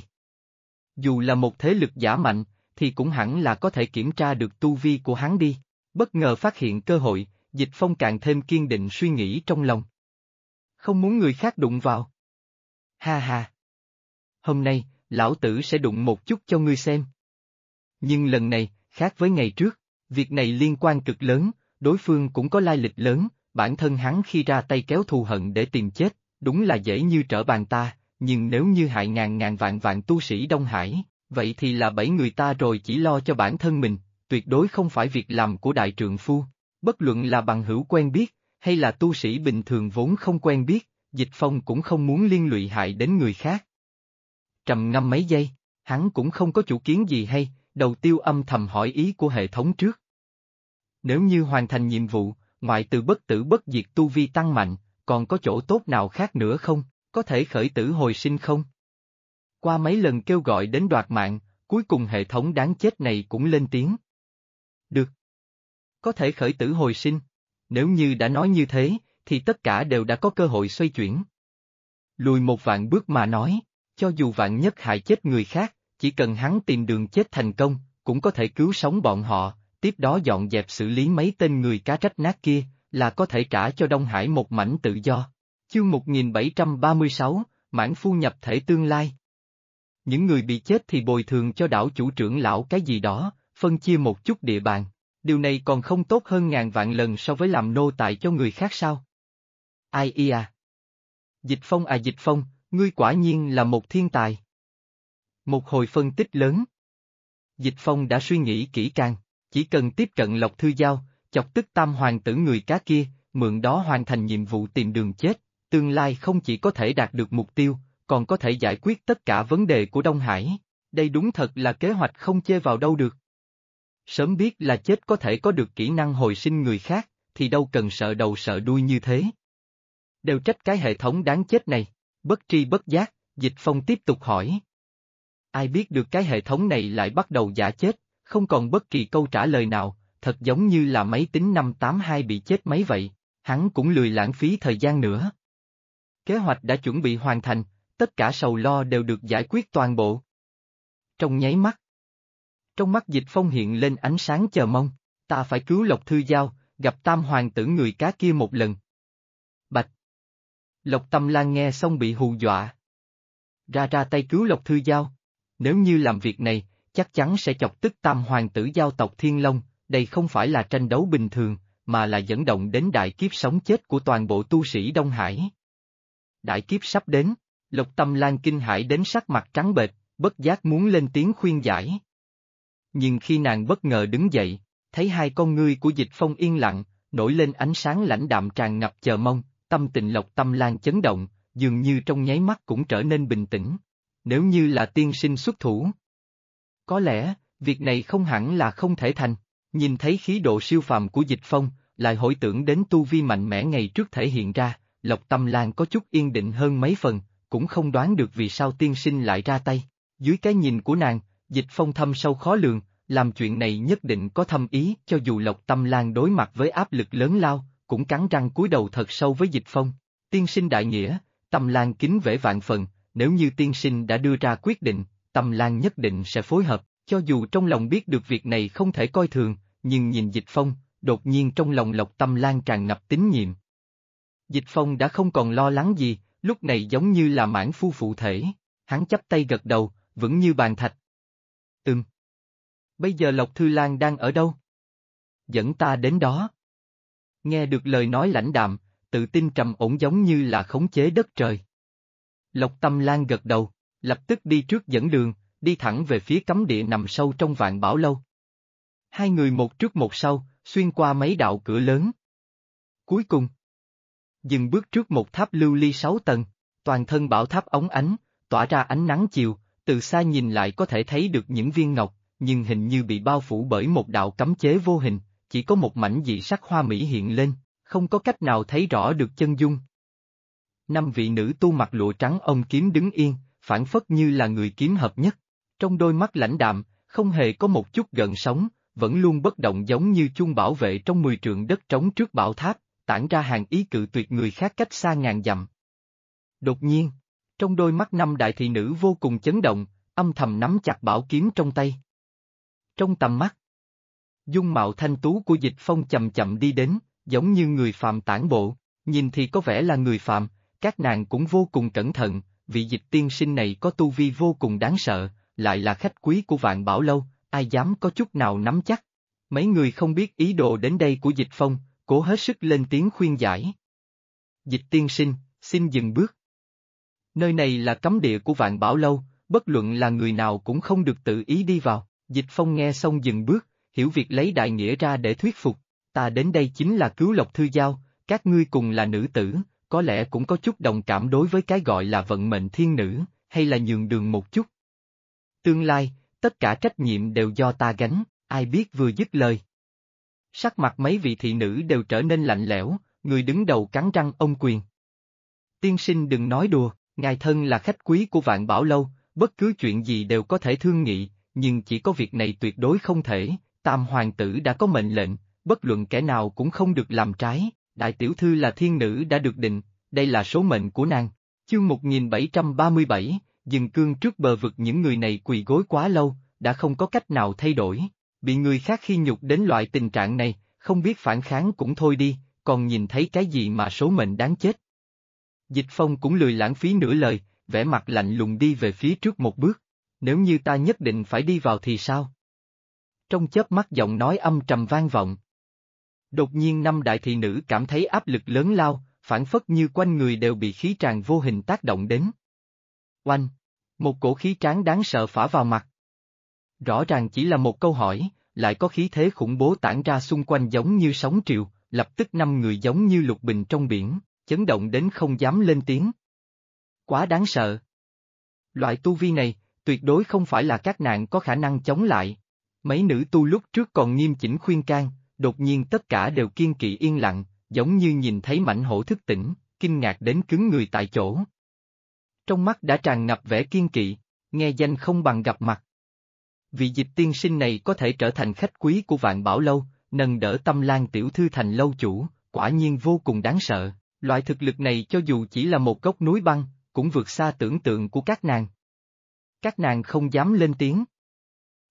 dù là một thế lực giả mạnh, thì cũng hẳn là có thể kiểm tra được tu vi của hắn đi. Bất ngờ phát hiện cơ hội, Dịch Phong càng thêm kiên định suy nghĩ trong lòng. Không muốn người khác đụng vào. Ha ha. Hôm nay, lão tử sẽ đụng một chút cho ngươi xem. Nhưng lần này, khác với ngày trước, việc này liên quan cực lớn, đối phương cũng có lai lịch lớn, bản thân hắn khi ra tay kéo thù hận để tìm chết, đúng là dễ như trở bàn ta, nhưng nếu như hại ngàn ngàn vạn vạn tu sĩ Đông Hải, vậy thì là bẫy người ta rồi chỉ lo cho bản thân mình, tuyệt đối không phải việc làm của đại trượng phu. Bất luận là bằng hữu quen biết, hay là tu sĩ bình thường vốn không quen biết, Dịch Phong cũng không muốn liên lụy hại đến người khác. Trầm ngâm mấy giây, hắn cũng không có chủ kiến gì hay, đầu tiêu âm thầm hỏi ý của hệ thống trước. Nếu như hoàn thành nhiệm vụ, ngoại từ bất tử bất diệt tu vi tăng mạnh, còn có chỗ tốt nào khác nữa không, có thể khởi tử hồi sinh không? Qua mấy lần kêu gọi đến đoạt mạng, cuối cùng hệ thống đáng chết này cũng lên tiếng. Được. Có thể khởi tử hồi sinh. Nếu như đã nói như thế, thì tất cả đều đã có cơ hội xoay chuyển. Lùi một vạn bước mà nói, cho dù vạn nhất hại chết người khác, chỉ cần hắn tìm đường chết thành công, cũng có thể cứu sống bọn họ, tiếp đó dọn dẹp xử lý mấy tên người cá trách nát kia, là có thể trả cho Đông Hải một mảnh tự do. Chương 1736, mãn phu nhập thể tương lai. Những người bị chết thì bồi thường cho đảo chủ trưởng lão cái gì đó, phân chia một chút địa bàn. Điều này còn không tốt hơn ngàn vạn lần so với làm nô tài cho người khác sao? Ai à? Dịch Phong, ngươi quả nhiên là một thiên tài. Một hồi phân tích lớn. Dịch Phong đã suy nghĩ kỹ càng, chỉ cần tiếp cận Lộc Thư Giao, chọc tức tam hoàng tử người cá kia, mượn đó hoàn thành nhiệm vụ tìm đường chết, tương lai không chỉ có thể đạt được mục tiêu, còn có thể giải quyết tất cả vấn đề của Đông Hải. Đây đúng thật là kế hoạch không chê vào đâu được. Sớm biết là chết có thể có được kỹ năng hồi sinh người khác, thì đâu cần sợ đầu sợ đuôi như thế. Đều trách cái hệ thống đáng chết này, bất tri bất giác, Dịch Phong tiếp tục hỏi. Ai biết được cái hệ thống này lại bắt đầu giả chết, không còn bất kỳ câu trả lời nào, thật giống như là máy tính 582 bị chết máy vậy, hắn cũng lười lãng phí thời gian nữa. Kế hoạch đã chuẩn bị hoàn thành, tất cả sầu lo đều được giải quyết toàn bộ. Trong nháy mắt. Trong mắt Dịch Phong hiện lên ánh sáng chờ mong, ta phải cứu Lộc Thư Giao, gặp tam hoàng tử người cá kia một lần. Bạch! Lộc Tâm Lan nghe xong bị hù dọa. Ra tay cứu Lộc Thư Giao. Nếu như làm việc này, chắc chắn sẽ chọc tức tam hoàng tử giao tộc Thiên Long, đây không phải là tranh đấu bình thường, mà là dẫn động đến đại kiếp sống chết của toàn bộ tu sĩ Đông Hải. Đại kiếp sắp đến, Lộc Tâm Lan kinh hãi đến sắc mặt trắng bệch, bất giác muốn lên tiếng khuyên giải. Nhưng khi nàng bất ngờ đứng dậy, thấy hai con ngươi của Dịch Phong yên lặng, nổi lên ánh sáng lãnh đạm tràn ngập chờ mong, tâm tình Lộc Tâm Lan chấn động, dường như trong nháy mắt cũng trở nên bình tĩnh. Nếu như là tiên sinh xuất thủ, có lẽ, việc này không hẳn là không thể thành. Nhìn thấy khí độ siêu phàm của Dịch Phong, lại hồi tưởng đến tu vi mạnh mẽ ngày trước thể hiện ra, Lộc Tâm Lan có chút yên định hơn mấy phần, cũng không đoán được vì sao tiên sinh lại ra tay. Dưới cái nhìn của nàng, Dịch Phong thâm sâu khó lường, làm chuyện này nhất định có thâm ý, cho dù Lộc Tâm Lan đối mặt với áp lực lớn lao, cũng cắn răng cúi đầu thật sâu với Dịch Phong. Tiên sinh đại nghĩa, Tâm Lan kính vể vạn phần, nếu như tiên sinh đã đưa ra quyết định, Tâm Lan nhất định sẽ phối hợp, cho dù trong lòng biết được việc này không thể coi thường, nhưng nhìn Dịch Phong, đột nhiên trong lòng Lộc Tâm Lan tràn ngập tín nhiệm. Dịch Phong đã không còn lo lắng gì, lúc này giống như là mãn phu phụ thể, hắn chắp tay gật đầu, vững như bàn thạch. Bây giờ Lộc Thư Lan đang ở đâu? Dẫn ta đến đó. Nghe được lời nói lãnh đạm, tự tin trầm ổn giống như là khống chế đất trời. Lộc Tâm Lan gật đầu, lập tức đi trước dẫn đường, đi thẳng về phía cấm địa nằm sâu trong Vạn Bảo Lâu. Hai người một trước một sau, xuyên qua mấy đạo cửa lớn. Cuối cùng, dừng bước trước một tháp lưu ly 6 tầng, toàn thân bảo tháp óng ánh, tỏa ra ánh nắng chiều, từ xa nhìn lại có thể thấy được những viên ngọc, nhưng hình như bị bao phủ bởi một đạo cấm chế vô hình, chỉ có một mảnh dị sắc hoa mỹ hiện lên, không có cách nào thấy rõ được chân dung. 5 vị nữ tu mặc lụa trắng ôm kiếm đứng yên, phảng phất như là người kiếm hợp nhất, trong đôi mắt lãnh đạm, không hề có một chút gợn sóng, vẫn luôn bất động giống như chuông bảo vệ trong 10 trượng đất trống trước bảo tháp, tản ra hàng ý cự tuyệt người khác cách xa ngàn dặm. Đột nhiên, trong đôi mắt 5 đại thị nữ vô cùng chấn động, âm thầm nắm chặt bảo kiếm trong tay. Trong tầm mắt, dung mạo thanh tú của Dịch Phong chậm chậm đi đến, giống như người phàm tản bộ, nhìn thì có vẻ là người phàm, các nàng cũng vô cùng cẩn thận, vị Dịch tiên sinh này có tu vi vô cùng đáng sợ, lại là khách quý của Vạn Bảo Lâu, ai dám có chút nào nắm chắc. Mấy người không biết ý đồ đến đây của Dịch Phong, cố hết sức lên tiếng khuyên giải. Dịch tiên sinh, xin dừng bước. Nơi này là cấm địa của Vạn Bảo Lâu, bất luận là người nào cũng không được tự ý đi vào. Dịch Phong nghe xong dừng bước, hiểu việc lấy đại nghĩa ra để thuyết phục. Ta đến đây chính là cứu Lộc Thư Giao, các ngươi cùng là nữ tử, có lẽ cũng có chút đồng cảm đối với cái gọi là vận mệnh thiên nữ, hay là nhường đường một chút. Tương lai, tất cả trách nhiệm đều do ta gánh, ai biết vừa dứt lời. Sắc mặt mấy vị thị nữ đều trở nên lạnh lẽo, người đứng đầu cắn răng ôm quyền. Tiên sinh đừng nói đùa, ngài thân là khách quý của Vạn Bảo Lâu, bất cứ chuyện gì đều có thể thương nghị, nhưng chỉ có việc này tuyệt đối không thể, Tam hoàng tử đã có mệnh lệnh, bất luận kẻ nào cũng không được làm trái, đại tiểu thư là thiên nữ đã được định, đây là số mệnh của nàng. Chương 1737, dừng cương trước bờ vực những người này quỳ gối quá lâu, đã không có cách nào thay đổi, bị người khác khi nhục đến loại tình trạng này, không biết phản kháng cũng thôi đi, còn nhìn thấy cái gì mà số mệnh đáng chết. Dịch Phong cũng lười lãng phí nửa lời, vẻ mặt lạnh lùng đi về phía trước một bước, nếu như ta nhất định phải đi vào thì sao? Trong chớp mắt giọng nói âm trầm vang vọng. Đột nhiên 5 đại thị nữ cảm thấy áp lực lớn lao, phảng phất như quanh người đều bị khí tràn vô hình tác động đến. Oanh! Một cổ khí tráng đáng sợ phả vào mặt. Rõ ràng chỉ là một câu hỏi, lại có khí thế khủng bố tản ra xung quanh giống như sóng triều, lập tức 5 người giống như lục bình trong biển, chấn động đến không dám lên tiếng. Quá đáng sợ. Loại tu vi này, tuyệt đối không phải là các nàng có khả năng chống lại. Mấy nữ tu lúc trước còn nghiêm chỉnh khuyên can, đột nhiên tất cả đều kiên kỵ yên lặng, giống như nhìn thấy mãnh hổ thức tỉnh, kinh ngạc đến cứng người tại chỗ. Trong mắt đã tràn ngập vẻ kiên kỵ, nghe danh không bằng gặp mặt. Vị Dịch tiên sinh này có thể trở thành khách quý của Vạn Bảo Lâu, nâng đỡ Tâm Lan tiểu thư thành lâu chủ, quả nhiên vô cùng đáng sợ, loại thực lực này cho dù chỉ là một gốc núi băng, cũng vượt xa tưởng tượng của các nàng. Các nàng không dám lên tiếng.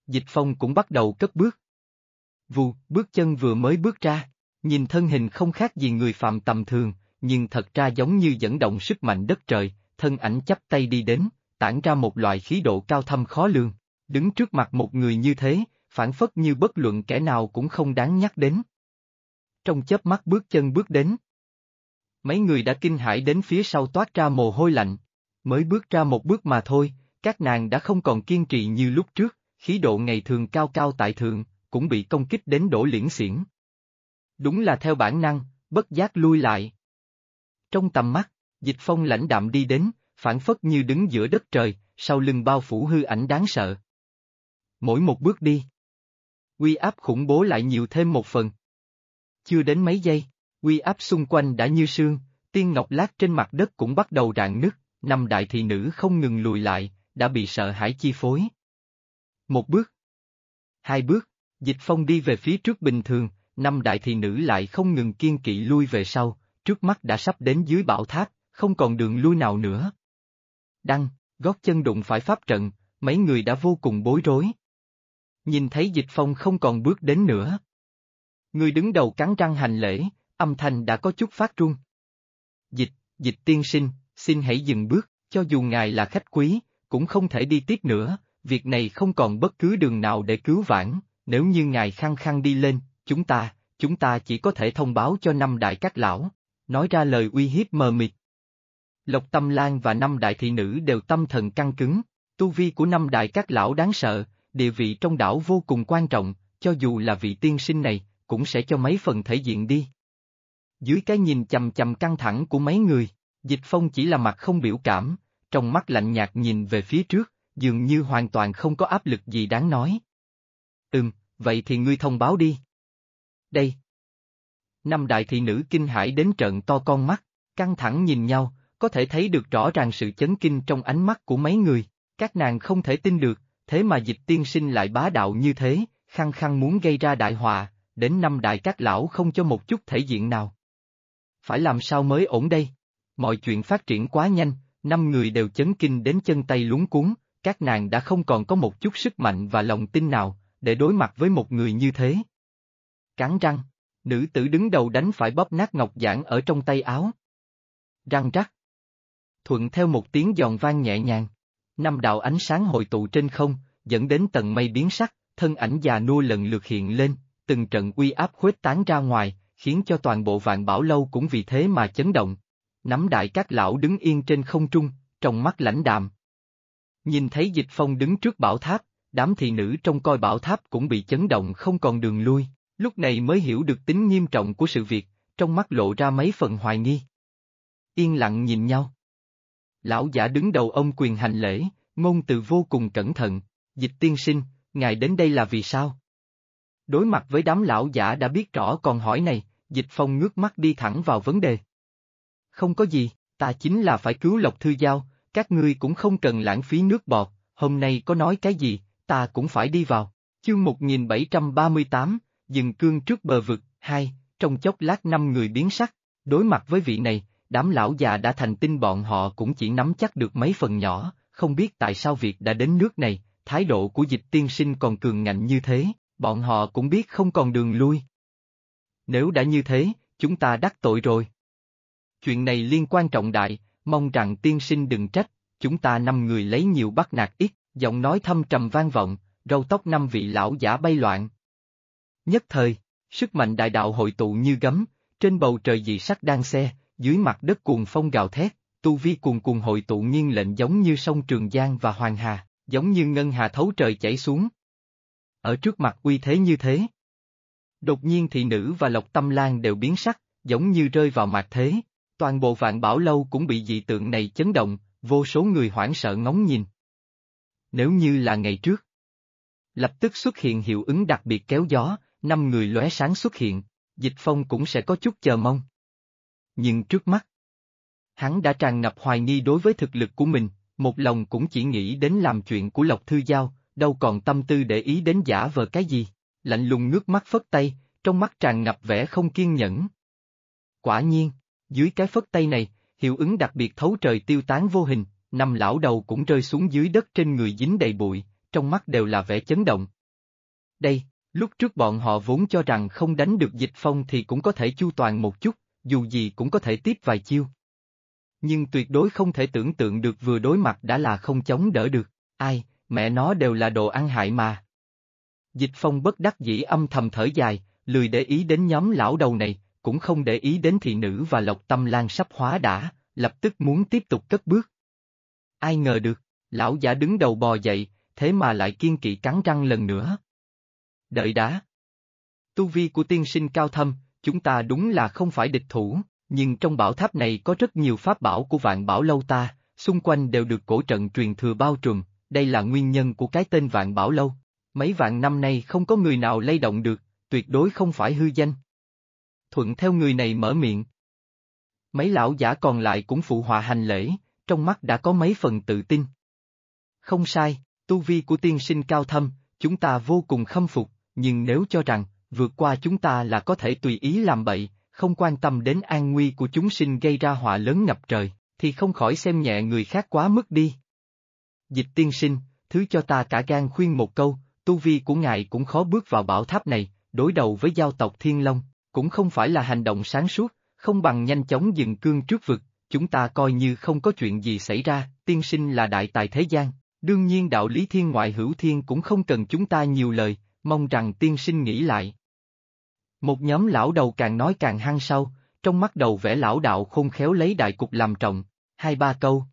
Dịch Phong cũng bắt đầu cất bước. Vù, bước chân vừa mới bước ra, nhìn thân hình không khác gì người phạm tầm thường, nhưng thật ra giống như dẫn động sức mạnh đất trời, thân ảnh chắp tay đi đến, tản ra một loại khí độ cao thâm khó lường. Đứng trước mặt một người như thế, phảng phất như bất luận kẻ nào cũng không đáng nhắc đến. Trong chớp mắt bước chân bước đến. Mấy người đã kinh hãi đến phía sau toát ra mồ hôi lạnh. Mới bước ra một bước mà thôi, các nàng đã không còn kiên trì như lúc trước, khí độ ngày thường cao cao tại thượng, cũng bị công kích đến đổ liễn xiển. Đúng là theo bản năng, bất giác lui lại. Trong tầm mắt, Dịch Phong lãnh đạm đi đến, phảng phất như đứng giữa đất trời, sau lưng bao phủ hư ảnh đáng sợ. Mỗi một bước đi, uy áp khủng bố lại nhiều thêm một phần. Chưa đến mấy giây, uy áp xung quanh đã như sương, tiên ngọc lát trên mặt đất cũng bắt đầu rạn nứt, năm đại thị nữ không ngừng lùi lại, đã bị sợ hãi chi phối. Một bước, hai bước, Dịch Phong đi về phía trước bình thường, năm đại thị nữ lại không ngừng kiên kỵ lui về sau, trước mắt đã sắp đến dưới bảo tháp, không còn đường lui nào nữa. Đăng, gót chân đụng phải pháp trận, mấy người đã vô cùng bối rối. Nhìn thấy Dịch Phong không còn bước đến nữa. Người đứng đầu cắn răng hành lễ, âm thanh đã có chút phát run. Dịch tiên sinh, xin hãy dừng bước, cho dù ngài là khách quý, cũng không thể đi tiếp nữa, việc này không còn bất cứ đường nào để cứu vãn, nếu như ngài khăng khăng đi lên, chúng ta chỉ có thể thông báo cho năm đại các lão, nói ra lời uy hiếp mờ mịt. Lộc Tâm Lan và năm đại thị nữ đều tâm thần căng cứng, tu vi của năm đại các lão đáng sợ, địa vị trong đảo vô cùng quan trọng, cho dù là vị tiên sinh này, cũng sẽ cho mấy phần thể diện đi. Dưới cái nhìn chằm chằm căng thẳng của mấy người, Dịch Phong chỉ là mặt không biểu cảm, trong mắt lạnh nhạt nhìn về phía trước, dường như hoàn toàn không có áp lực gì đáng nói. Vậy thì ngươi thông báo đi. Đây. Năm đại thị nữ kinh hãi đến trợn to con mắt, căng thẳng nhìn nhau, có thể thấy được rõ ràng sự chấn kinh trong ánh mắt của mấy người, các nàng không thể tin được, thế mà Dịch tiên sinh lại bá đạo như thế, khăng khăng muốn gây ra đại họa, đến năm đại các lão không cho một chút thể diện nào. Phải làm sao mới ổn đây? Mọi chuyện phát triển quá nhanh, năm người đều chấn kinh đến chân tay luống cuống, các nàng đã không còn có một chút sức mạnh và lòng tin nào, để đối mặt với một người như thế. Cắn răng, nữ tử đứng đầu đánh phải bóp nát ngọc giản ở trong tay áo. Răng rắc. Thuận theo một tiếng giòn vang nhẹ nhàng, năm đạo ánh sáng hội tụ trên không, dẫn đến tầng mây biến sắc, thân ảnh già nua lần lượt hiện lên, từng trận uy áp khuếch tán ra ngoài, khiến cho toàn bộ Vạn Bảo Lâu cũng vì thế mà chấn động. Nắm đại các lão đứng yên trên không trung, trong mắt lãnh đạm. Nhìn thấy Dịch Phong đứng trước bảo tháp, đám thị nữ trong coi bảo tháp cũng bị chấn động không còn đường lui, lúc này mới hiểu được tính nghiêm trọng của sự việc, trong mắt lộ ra mấy phần hoài nghi. Yên lặng nhìn nhau. Lão giả đứng đầu ông quyền hành lễ, ngôn từ vô cùng cẩn thận, Dịch tiên sinh, ngài đến đây là vì sao? Đối mặt với đám lão giả đã biết rõ còn hỏi này, Dịch Phong ngước mắt đi thẳng vào vấn đề. Không có gì, ta chính là phải cứu Lộc Thư Giao, các ngươi cũng không cần lãng phí nước bọt, hôm nay có nói cái gì, ta cũng phải đi vào. Chương 1738, dừng cương trước bờ vực, 2, trong chốc lát năm người biến sắc, đối mặt với vị này, đám lão già đã thành tin bọn họ cũng chỉ nắm chắc được mấy phần nhỏ, không biết tại sao việc đã đến nước này, thái độ của Dịch tiên sinh còn cường ngạnh như thế, bọn họ cũng biết không còn đường lui. Nếu đã như thế, chúng ta đắc tội rồi. Chuyện này liên quan trọng đại, mong rằng tiên sinh đừng trách, chúng ta năm người lấy nhiều bắt nạt ít, giọng nói thâm trầm vang vọng, râu tóc năm vị lão giả bay loạn. Nhất thời, sức mạnh đại đạo hội tụ như gấm, trên bầu trời dị sắc đan xe, dưới mặt đất cuồng phong gào thét, tu vi cuồn cuộn hội tụ nghiêng lệnh giống như sông Trường Giang và Hoàng Hà, giống như ngân hà thấu trời chảy xuống. Ở trước mặt uy thế như thế, đột nhiên thị nữ và Lộc Tâm Lan đều biến sắc, giống như rơi vào mạt thế. Toàn bộ Vạn Bảo Lâu cũng bị dị tượng này chấn động, vô số người hoảng sợ ngóng nhìn. Nếu như là ngày trước, lập tức xuất hiện hiệu ứng đặc biệt kéo gió, năm người lóe sáng xuất hiện, Dịch Phong cũng sẽ có chút chờ mong. Nhưng trước mắt, hắn đã tràn ngập hoài nghi đối với thực lực của mình, một lòng cũng chỉ nghĩ đến làm chuyện của Lộc Thư Giao, đâu còn tâm tư để ý đến giả vờ cái gì, lạnh lùng ngước mắt phất tay, trong mắt tràn ngập vẻ không kiên nhẫn. Quả nhiên, dưới cái phất tay này, hiệu ứng đặc biệt thấu trời tiêu tán vô hình, năm lão đầu cũng rơi xuống dưới đất trên người dính đầy bụi, trong mắt đều là vẻ chấn động, đây, lúc trước bọn họ vốn cho rằng không đánh được Dịch Phong thì cũng có thể chu toàn một chút, dù gì cũng có thể tiếp vài chiêu. Nhưng tuyệt đối không thể tưởng tượng được vừa đối mặt đã là không chống đỡ được, ai, mẹ nó đều là đồ ăn hại mà. Dịch Phong bất đắc dĩ âm thầm thở dài, lười để ý đến nhóm lão đầu này, cũng không để ý đến thị nữ và Lộc Tâm Lan sắp hóa đã, lập tức muốn tiếp tục cất bước. Ai ngờ được, lão giả đứng đầu bò dậy, thế mà lại kiên kỵ cắn răng lần nữa. Đợi đã. Tu vi của tiên sinh cao thâm, chúng ta đúng là không phải địch thủ, nhưng trong bảo tháp này có rất nhiều pháp bảo của Vạn Bảo Lâu ta, xung quanh đều được cổ trận truyền thừa bao trùm, đây là nguyên nhân của cái tên Vạn Bảo Lâu. Mấy vạn năm nay không có người nào lay động được, tuyệt đối không phải hư danh. Thuận theo người này mở miệng. Mấy lão giả còn lại cũng phụ họa hành lễ, trong mắt đã có mấy phần tự tin. Không sai, tu vi của tiên sinh cao thâm, chúng ta vô cùng khâm phục, nhưng nếu cho rằng, vượt qua chúng ta là có thể tùy ý làm bậy, không quan tâm đến an nguy của chúng sinh gây ra họa lớn ngập trời, thì không khỏi xem nhẹ người khác quá mức đi. Dịch tiên sinh, thứ cho ta cả gan khuyên một câu, tu vi của ngài cũng khó bước vào bảo tháp này, đối đầu với giao tộc Thiên Long, cũng không phải là hành động sáng suốt, không bằng nhanh chóng dừng cương trước vực, chúng ta coi như không có chuyện gì xảy ra, tiên sinh là đại tài thế gian, đương nhiên đạo lý thiên ngoại hữu thiên cũng không cần chúng ta nhiều lời, mong rằng tiên sinh nghĩ lại. Một nhóm lão đầu càng nói càng hăng sâu, trong mắt đầu vẻ lão đạo khôn khéo lấy đại cục làm trọng, hai ba câu.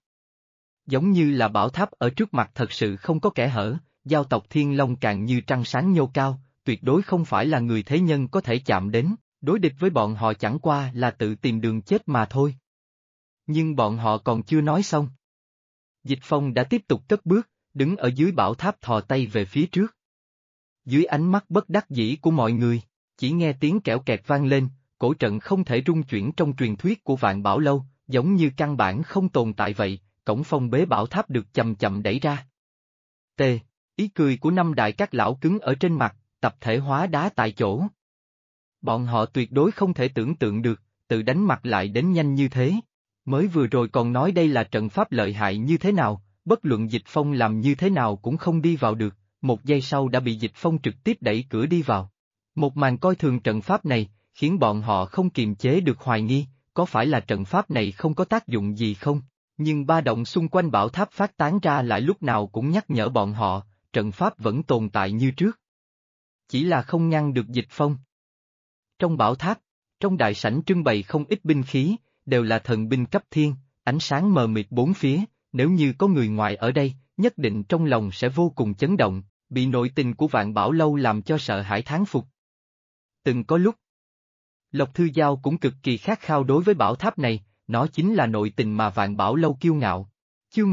Giống như là bảo tháp ở trước mặt thật sự không có kẽ hở, giao tộc Thiên Long càng như trăng sáng nhô cao, tuyệt đối không phải là người thế nhân có thể chạm đến, đối địch với bọn họ chẳng qua là tự tìm đường chết mà thôi. Nhưng bọn họ còn chưa nói xong. Dịch Phong đã tiếp tục cất bước, đứng ở dưới bảo tháp thò tay về phía trước. Dưới ánh mắt bất đắc dĩ của mọi người, chỉ nghe tiếng kẽo kẹt vang lên, cổ trận không thể rung chuyển trong truyền thuyết của Vạn Bảo Lâu, giống như căn bản không tồn tại vậy, cổng phong bế bảo tháp được chậm chậm đẩy ra. T. Ý cười của năm đại các lão cứng ở trên mặt, tập thể hóa đá tại chỗ. Bọn họ tuyệt đối không thể tưởng tượng được, tự đánh mặt lại đến nhanh như thế. Mới vừa rồi còn nói đây là trận pháp lợi hại như thế nào, bất luận Dịch Phong làm như thế nào cũng không đi vào được, một giây sau đã bị Dịch Phong trực tiếp đẩy cửa đi vào. Một màn coi thường trận pháp này, khiến bọn họ không kiềm chế được hoài nghi, có phải là trận pháp này không có tác dụng gì không? Nhưng ba động xung quanh bảo tháp phát tán ra lại lúc nào cũng nhắc nhở bọn họ, trận pháp vẫn tồn tại như trước. Chỉ là không ngăn được Dịch Phong. Trong bảo tháp, trong đại sảnh trưng bày không ít binh khí, đều là thần binh cấp thiên, ánh sáng mờ mịt bốn phía, nếu như có người ngoài ở đây, nhất định trong lòng sẽ vô cùng chấn động, bị nội tình của Vạn Bảo Lâu làm cho sợ hãi thán phục. Từng có lúc, Lộc Thư Giao cũng cực kỳ khát khao đối với bảo tháp này, nó chính là nội tình mà Vạn Bảo Lâu kiêu ngạo. Chương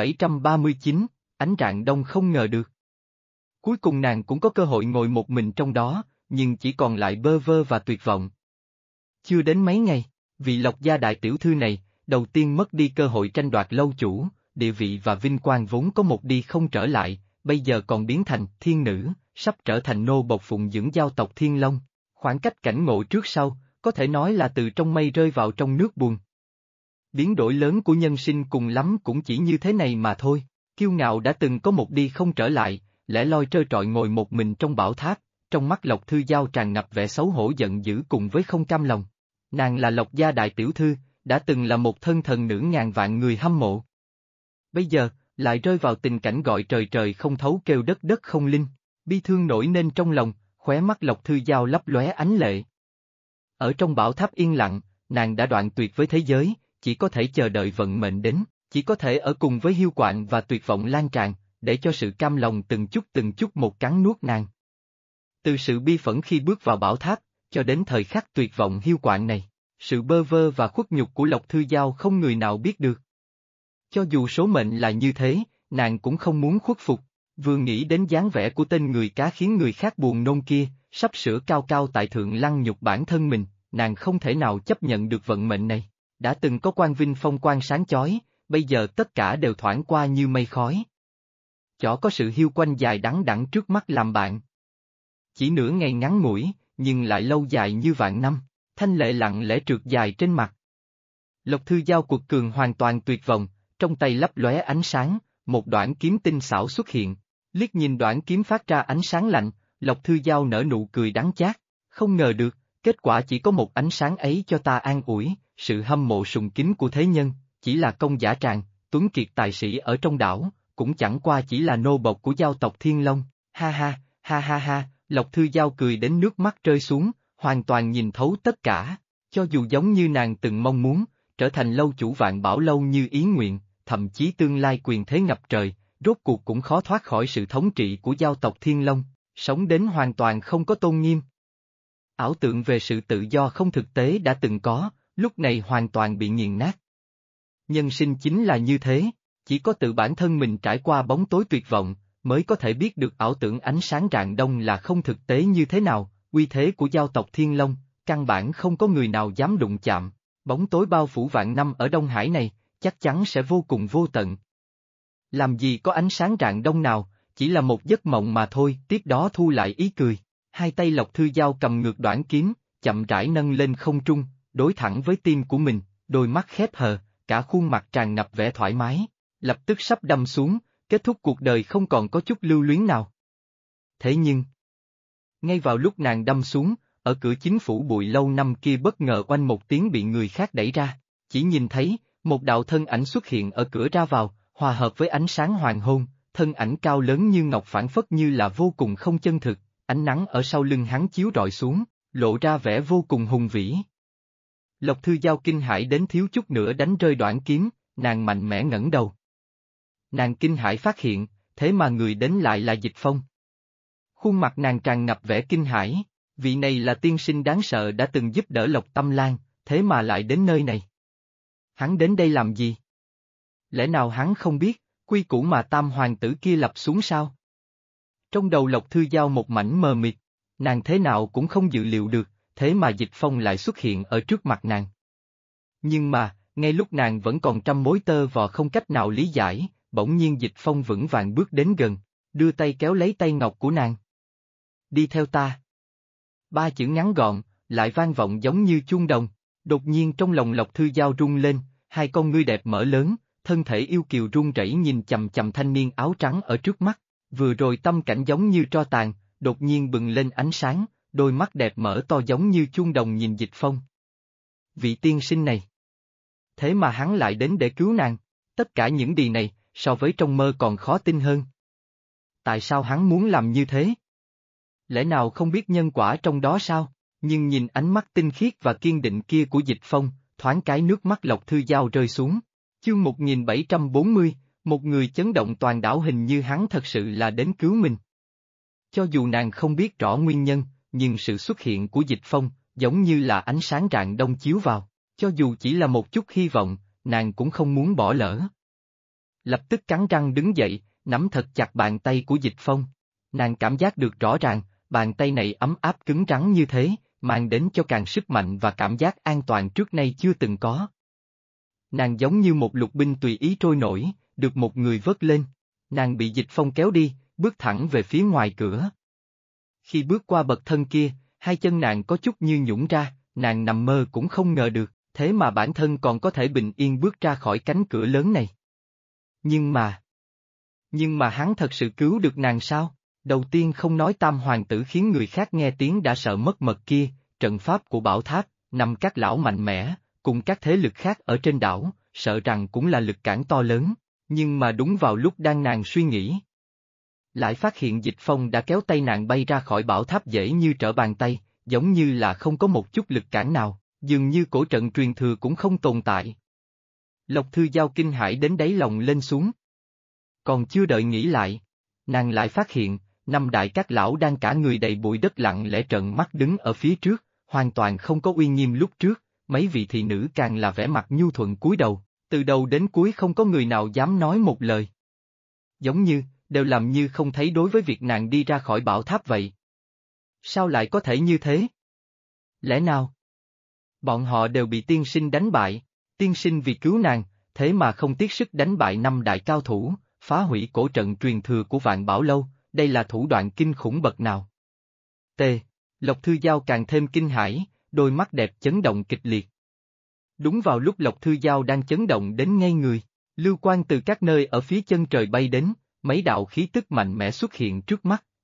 1739, ánh rạng đông không ngờ được. Cuối cùng nàng cũng có cơ hội ngồi một mình trong đó, nhưng chỉ còn lại bơ vơ và tuyệt vọng. Chưa đến mấy ngày, vị Lộc gia đại tiểu thư này, đầu tiên mất đi cơ hội tranh đoạt lâu chủ, địa vị và vinh quang vốn có một đi không trở lại, bây giờ còn biến thành thiên nữ, sắp trở thành nô bộc phụng dưỡng giao tộc Thiên Long. Khoảng cách cảnh ngộ trước sau, có thể nói là từ trong mây rơi vào trong nước buồn. Biến đổi lớn của nhân sinh cùng lắm cũng chỉ như thế này mà thôi, kiêu ngạo đã từng có một đi không trở lại, lẻ loi trơ trọi ngồi một mình trong bảo tháp, trong mắt Lộc Thư Giao tràn ngập vẻ xấu hổ giận dữ cùng với không cam lòng. Nàng là Lộc gia đại tiểu thư, đã từng là một thân thần nữ ngàn vạn người hâm mộ. Bây giờ, lại rơi vào tình cảnh gọi trời trời không thấu kêu đất đất không linh, bi thương nổi nên trong lòng, khóe mắt Lộc Thư Giao lấp lóe ánh lệ. Ở trong bảo tháp yên lặng, nàng đã đoạn tuyệt với thế giới, chỉ có thể chờ đợi vận mệnh đến, chỉ có thể ở cùng với hiu quạnh và tuyệt vọng lan tràn, để cho sự cam lòng từng chút một cắn nuốt nàng. Từ sự bi phẫn khi bước vào bảo tháp, cho đến thời khắc tuyệt vọng hiu quạnh này, sự bơ vơ và khuất nhục của Lộc Thư Giao không người nào biết được. Cho dù số mệnh là như thế, nàng cũng không muốn khuất phục, vừa nghĩ đến dáng vẻ của tên người cá khiến người khác buồn nôn kia, sắp sửa cao cao tại thượng lăng nhục bản thân mình, nàng không thể nào chấp nhận được vận mệnh này. Đã từng có quang vinh phong quang sáng chói, bây giờ tất cả đều thoảng qua như mây khói. Chỏ có sự hiu quanh dài đắng đẵng trước mắt làm bạn. Chỉ nửa ngày ngắn ngủi, nhưng lại lâu dài như vạn năm, thanh lệ lặng lẽ trượt dài trên mặt. Lộc Thư Giao cuộc cường hoàn toàn tuyệt vọng, trong tay lấp lóe ánh sáng, một đoạn kiếm tinh xảo xuất hiện, liếc nhìn đoạn kiếm phát ra ánh sáng lạnh, Lộc Thư Giao nở nụ cười đắng chát, không ngờ được, kết quả chỉ có một ánh sáng ấy cho ta an ủi, sự hâm mộ sùng kính của thế nhân, chỉ là công giả tràng, tuấn kiệt tài sĩ ở trong đảo, cũng chẳng qua chỉ là nô bộc của giao tộc Thiên Long, ha, Lộc Thư Giao cười đến nước mắt rơi xuống, hoàn toàn nhìn thấu tất cả, cho dù giống như nàng từng mong muốn, trở thành lâu chủ Vạn Bảo Lâu như ý nguyện, thậm chí tương lai quyền thế ngập trời, rốt cuộc cũng khó thoát khỏi sự thống trị của giao tộc Thiên Long, sống đến hoàn toàn không có tôn nghiêm. Ảo tượng về sự tự do không thực tế đã từng có, lúc này hoàn toàn bị nghiền nát. Nhân sinh chính là như thế, chỉ có tự bản thân mình trải qua bóng tối tuyệt vọng, mới có thể biết được ảo tưởng ánh sáng rạng đông là không thực tế như thế nào, uy thế của giao tộc Thiên Long, căn bản không có người nào dám đụng chạm, bóng tối bao phủ vạn năm ở Đông Hải này, chắc chắn sẽ vô cùng vô tận. Làm gì có ánh sáng rạng đông nào, chỉ là một giấc mộng mà thôi, tiếp đó thu lại ý cười, hai tay Lộc Thư Giao cầm ngược đoản kiếm, chậm rãi nâng lên không trung, đối thẳng với tim của mình, đôi mắt khép hờ, cả khuôn mặt tràn ngập vẻ thoải mái, lập tức sắp đâm xuống, kết thúc cuộc đời không còn có chút lưu luyến nào. Thế nhưng, ngay vào lúc nàng đâm xuống, ở cửa chính phủ Bụi Lâu năm kia bất ngờ oanh một tiếng bị người khác đẩy ra, chỉ nhìn thấy, một đạo thân ảnh xuất hiện ở cửa ra vào, hòa hợp với ánh sáng hoàng hôn, thân ảnh cao lớn như ngọc phảng phất như là vô cùng không chân thực, ánh nắng ở sau lưng hắn chiếu rọi xuống, lộ ra vẻ vô cùng hùng vĩ. Lộc Thư Giao kinh hãi đến thiếu chút nữa đánh rơi đoản kiếm, nàng mạnh mẽ ngẩng đầu. Nàng kinh hãi phát hiện, thế mà người đến lại là Dịch Phong. Khuôn mặt nàng tràn ngập vẻ kinh hãi, vị này là tiên sinh đáng sợ đã từng giúp đỡ Lộc Tâm Lan, thế mà lại đến nơi này. Hắn đến đây làm gì? Lẽ nào hắn không biết, quy củ mà tam hoàng tử kia lập xuống sao? Trong đầu Lộc Thư Giao một mảnh mờ mịt, nàng thế nào cũng không dự liệu được, thế mà Dịch Phong lại xuất hiện ở trước mặt nàng. Nhưng mà, ngay lúc nàng vẫn còn trăm mối tơ vò không cách nào lý giải, bỗng nhiên Dịch Phong vững vàng bước đến gần, đưa tay kéo lấy tay ngọc của nàng. Đi theo ta. Ba chữ ngắn gọn, lại vang vọng giống như chuông đồng, đột nhiên trong lòng Lộc Thư Giao rung lên, hai con ngươi đẹp mở lớn, thân thể yêu kiều run rẩy nhìn chằm chằm thanh niên áo trắng ở trước mắt, vừa rồi tâm cảnh giống như tro tàn, đột nhiên bừng lên ánh sáng, đôi mắt đẹp mở to giống như chuông đồng nhìn Dịch Phong. Vị tiên sinh này. Thế mà hắn lại đến để cứu nàng, tất cả những điều này, so với trong mơ còn khó tin hơn. Tại sao hắn muốn làm như thế? Lẽ nào không biết nhân quả trong đó sao? Nhưng nhìn ánh mắt tinh khiết và kiên định kia của Dịch Phong, thoáng cái nước mắt Lộc Thư Giao rơi xuống. Chương 1740, một người chấn động toàn đảo hình như hắn thật sự là đến cứu mình. Cho dù nàng không biết rõ nguyên nhân, nhưng sự xuất hiện của Dịch Phong, giống như là ánh sáng rạng đông chiếu vào, cho dù chỉ là một chút hy vọng, nàng cũng không muốn bỏ lỡ. Lập tức cắn răng đứng dậy, nắm thật chặt bàn tay của Dịch Phong. Nàng cảm giác được rõ ràng, bàn tay này ấm áp cứng rắn như thế, mang đến cho càng sức mạnh và cảm giác an toàn trước nay chưa từng có. Nàng giống như một lục binh tùy ý trôi nổi, được một người vớt lên. Nàng bị Dịch Phong kéo đi, bước thẳng về phía ngoài cửa. Khi bước qua bậc thân kia, hai chân nàng có chút như nhũn ra, nàng nằm mơ cũng không ngờ được, thế mà bản thân còn có thể bình yên bước ra khỏi cánh cửa lớn này. Nhưng mà hắn thật sự cứu được nàng sao? Đầu tiên không nói tam hoàng tử khiến người khác nghe tiếng đã sợ mất mật kia, trận pháp của bảo tháp, nằm các lão mạnh mẽ, cùng các thế lực khác ở trên đảo, sợ rằng cũng là lực cản to lớn, nhưng mà đúng vào lúc đang nàng suy nghĩ. Lại phát hiện Dịch Phong đã kéo tay nàng bay ra khỏi bảo tháp dễ như trở bàn tay, giống như là không có một chút lực cản nào, dường như cổ trận truyền thừa cũng không tồn tại. Lộc Thư Giao kinh hãi đến đáy lòng lên xuống. Còn chưa đợi nghĩ lại, nàng lại phát hiện, năm đại các lão đang cả người đầy bụi đất lặng lẽ trợn mắt đứng ở phía trước, hoàn toàn không có uy nghiêm lúc trước, mấy vị thị nữ càng là vẻ mặt nhu thuận cúi đầu, từ đầu đến cuối không có người nào dám nói một lời. Giống như, đều làm như không thấy đối với việc nàng đi ra khỏi bảo tháp vậy. Sao lại có thể như thế? Lẽ nào? Bọn họ đều bị tiên sinh đánh bại, tiên sinh vì cứu nàng, thế mà không tiếc sức đánh bại năm đại cao thủ, phá hủy cổ trận truyền thừa của Vạn Bảo Lâu, đây là thủ đoạn kinh khủng bậc nào? T. Lộc Thư Giao càng thêm kinh hãi, đôi mắt đẹp chấn động kịch liệt. Đúng vào lúc Lộc Thư Giao đang chấn động đến ngây người, lưu quang từ các nơi ở phía chân trời bay đến, mấy đạo khí tức mạnh mẽ xuất hiện trước mắt,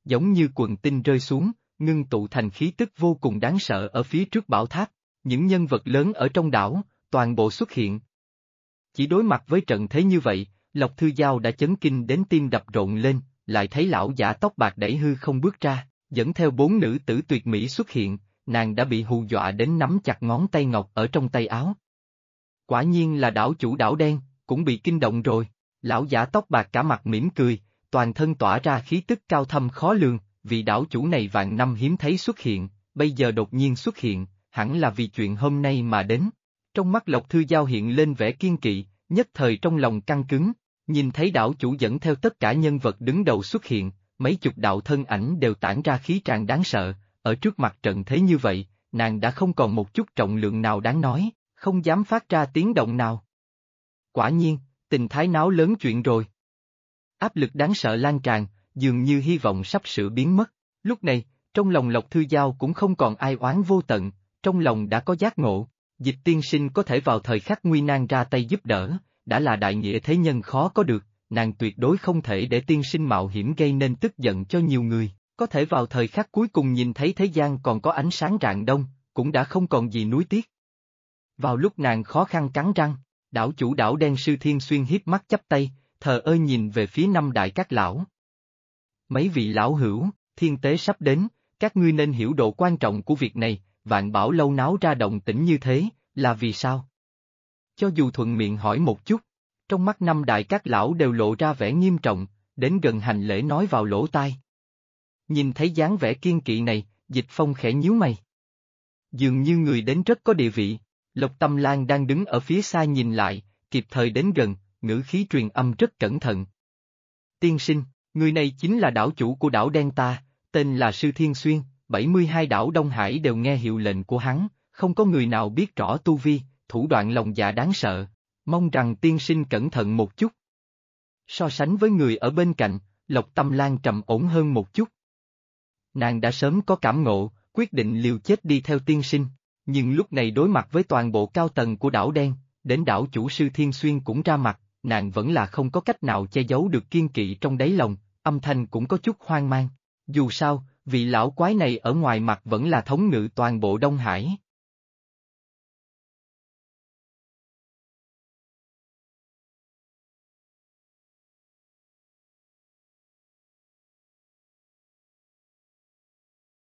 giống như quần tinh rơi xuống, ngưng tụ thành khí tức vô cùng đáng sợ ở phía trước bảo tháp. Những nhân vật lớn ở trong đảo, toàn bộ xuất hiện. Chỉ đối mặt với trận thế như vậy, Lộc Thư Giao đã chấn kinh đến tim đập rộn lên, lại thấy lão giả tóc bạc đẩy hư không bước ra, dẫn theo 4 nữ tử tuyệt mỹ xuất hiện, nàng đã bị hù dọa đến nắm chặt ngón tay ngọc ở trong tay áo. Quả nhiên là đảo chủ đảo đen, cũng bị kinh động rồi, lão giả tóc bạc cả mặt mỉm cười, toàn thân tỏa ra khí tức cao thâm khó lường, vị đảo chủ này vạn năm hiếm thấy xuất hiện, bây giờ đột nhiên xuất hiện, hẳn là vì chuyện hôm nay mà đến. Trong mắt Lộc Thư Giao hiện lên vẻ kiên kỵ, nhất thời trong lòng căng cứng, nhìn thấy đảo chủ dẫn theo tất cả nhân vật đứng đầu xuất hiện, mấy chục đạo thân ảnh đều tản ra khí tràn đáng sợ, ở trước mặt trận thế như vậy, nàng đã không còn một chút trọng lượng nào đáng nói, không dám phát ra tiếng động nào. Quả nhiên, tình thái náo lớn chuyện rồi. Áp lực đáng sợ lan tràn, dường như hy vọng sắp sửa biến mất. Lúc này, trong lòng Lộc Thư Giao cũng không còn ai oán vô tận, trong lòng đã có giác ngộ. Dịch tiên sinh có thể vào thời khắc nguy nan ra tay giúp đỡ, đã là đại nghĩa thế nhân khó có được, nàng tuyệt đối không thể để tiên sinh mạo hiểm gây nên tức giận cho nhiều người, có thể vào thời khắc cuối cùng nhìn thấy thế gian còn có ánh sáng rạng đông, cũng đã không còn gì nuối tiếc. Vào lúc nàng khó khăn cắn răng, đảo chủ đảo đen Sư Thiên Xuyên hiếp mắt chắp tay, thờ ơ nhìn về phía năm đại các lão. Mấy vị lão hữu, thiên tế sắp đến, các ngươi nên hiểu độ quan trọng của việc này. Vạn Bảo lâu náo ra động tĩnh như thế, là vì sao? Cho dù thuận miệng hỏi một chút, trong mắt năm đại các lão đều lộ ra vẻ nghiêm trọng, đến gần hành lễ nói vào lỗ tai. Nhìn thấy dáng vẻ kiên kỵ này, Dịch Phong khẽ nhíu mày. Dường như người đến rất có địa vị, Lộc Tâm Lan đang đứng ở phía xa nhìn lại, kịp thời đến gần, ngữ khí truyền âm rất cẩn thận. Tiên sinh, người này chính là đảo chủ của đảo đen ta, tên là Sư Thiên Xuyên. 72 đảo Đông Hải đều nghe hiệu lệnh của hắn, không có người nào biết rõ tu vi, thủ đoạn lòng dạ đáng sợ, mong rằng tiên sinh cẩn thận một chút. So sánh với người ở bên cạnh, Lộc Tâm Lan trầm ổn hơn một chút. Nàng đã sớm có cảm ngộ, quyết định liều chết đi theo tiên sinh, nhưng lúc này đối mặt với toàn bộ cao tầng của đảo đen, đến đảo chủ Sư Thiên Xuyên cũng ra mặt, nàng vẫn là không có cách nào che giấu được kiên kỵ trong đáy lòng, âm thanh cũng có chút hoang mang. Dù sao, vị lão quái này ở ngoài mặt vẫn là thống ngự toàn bộ Đông Hải.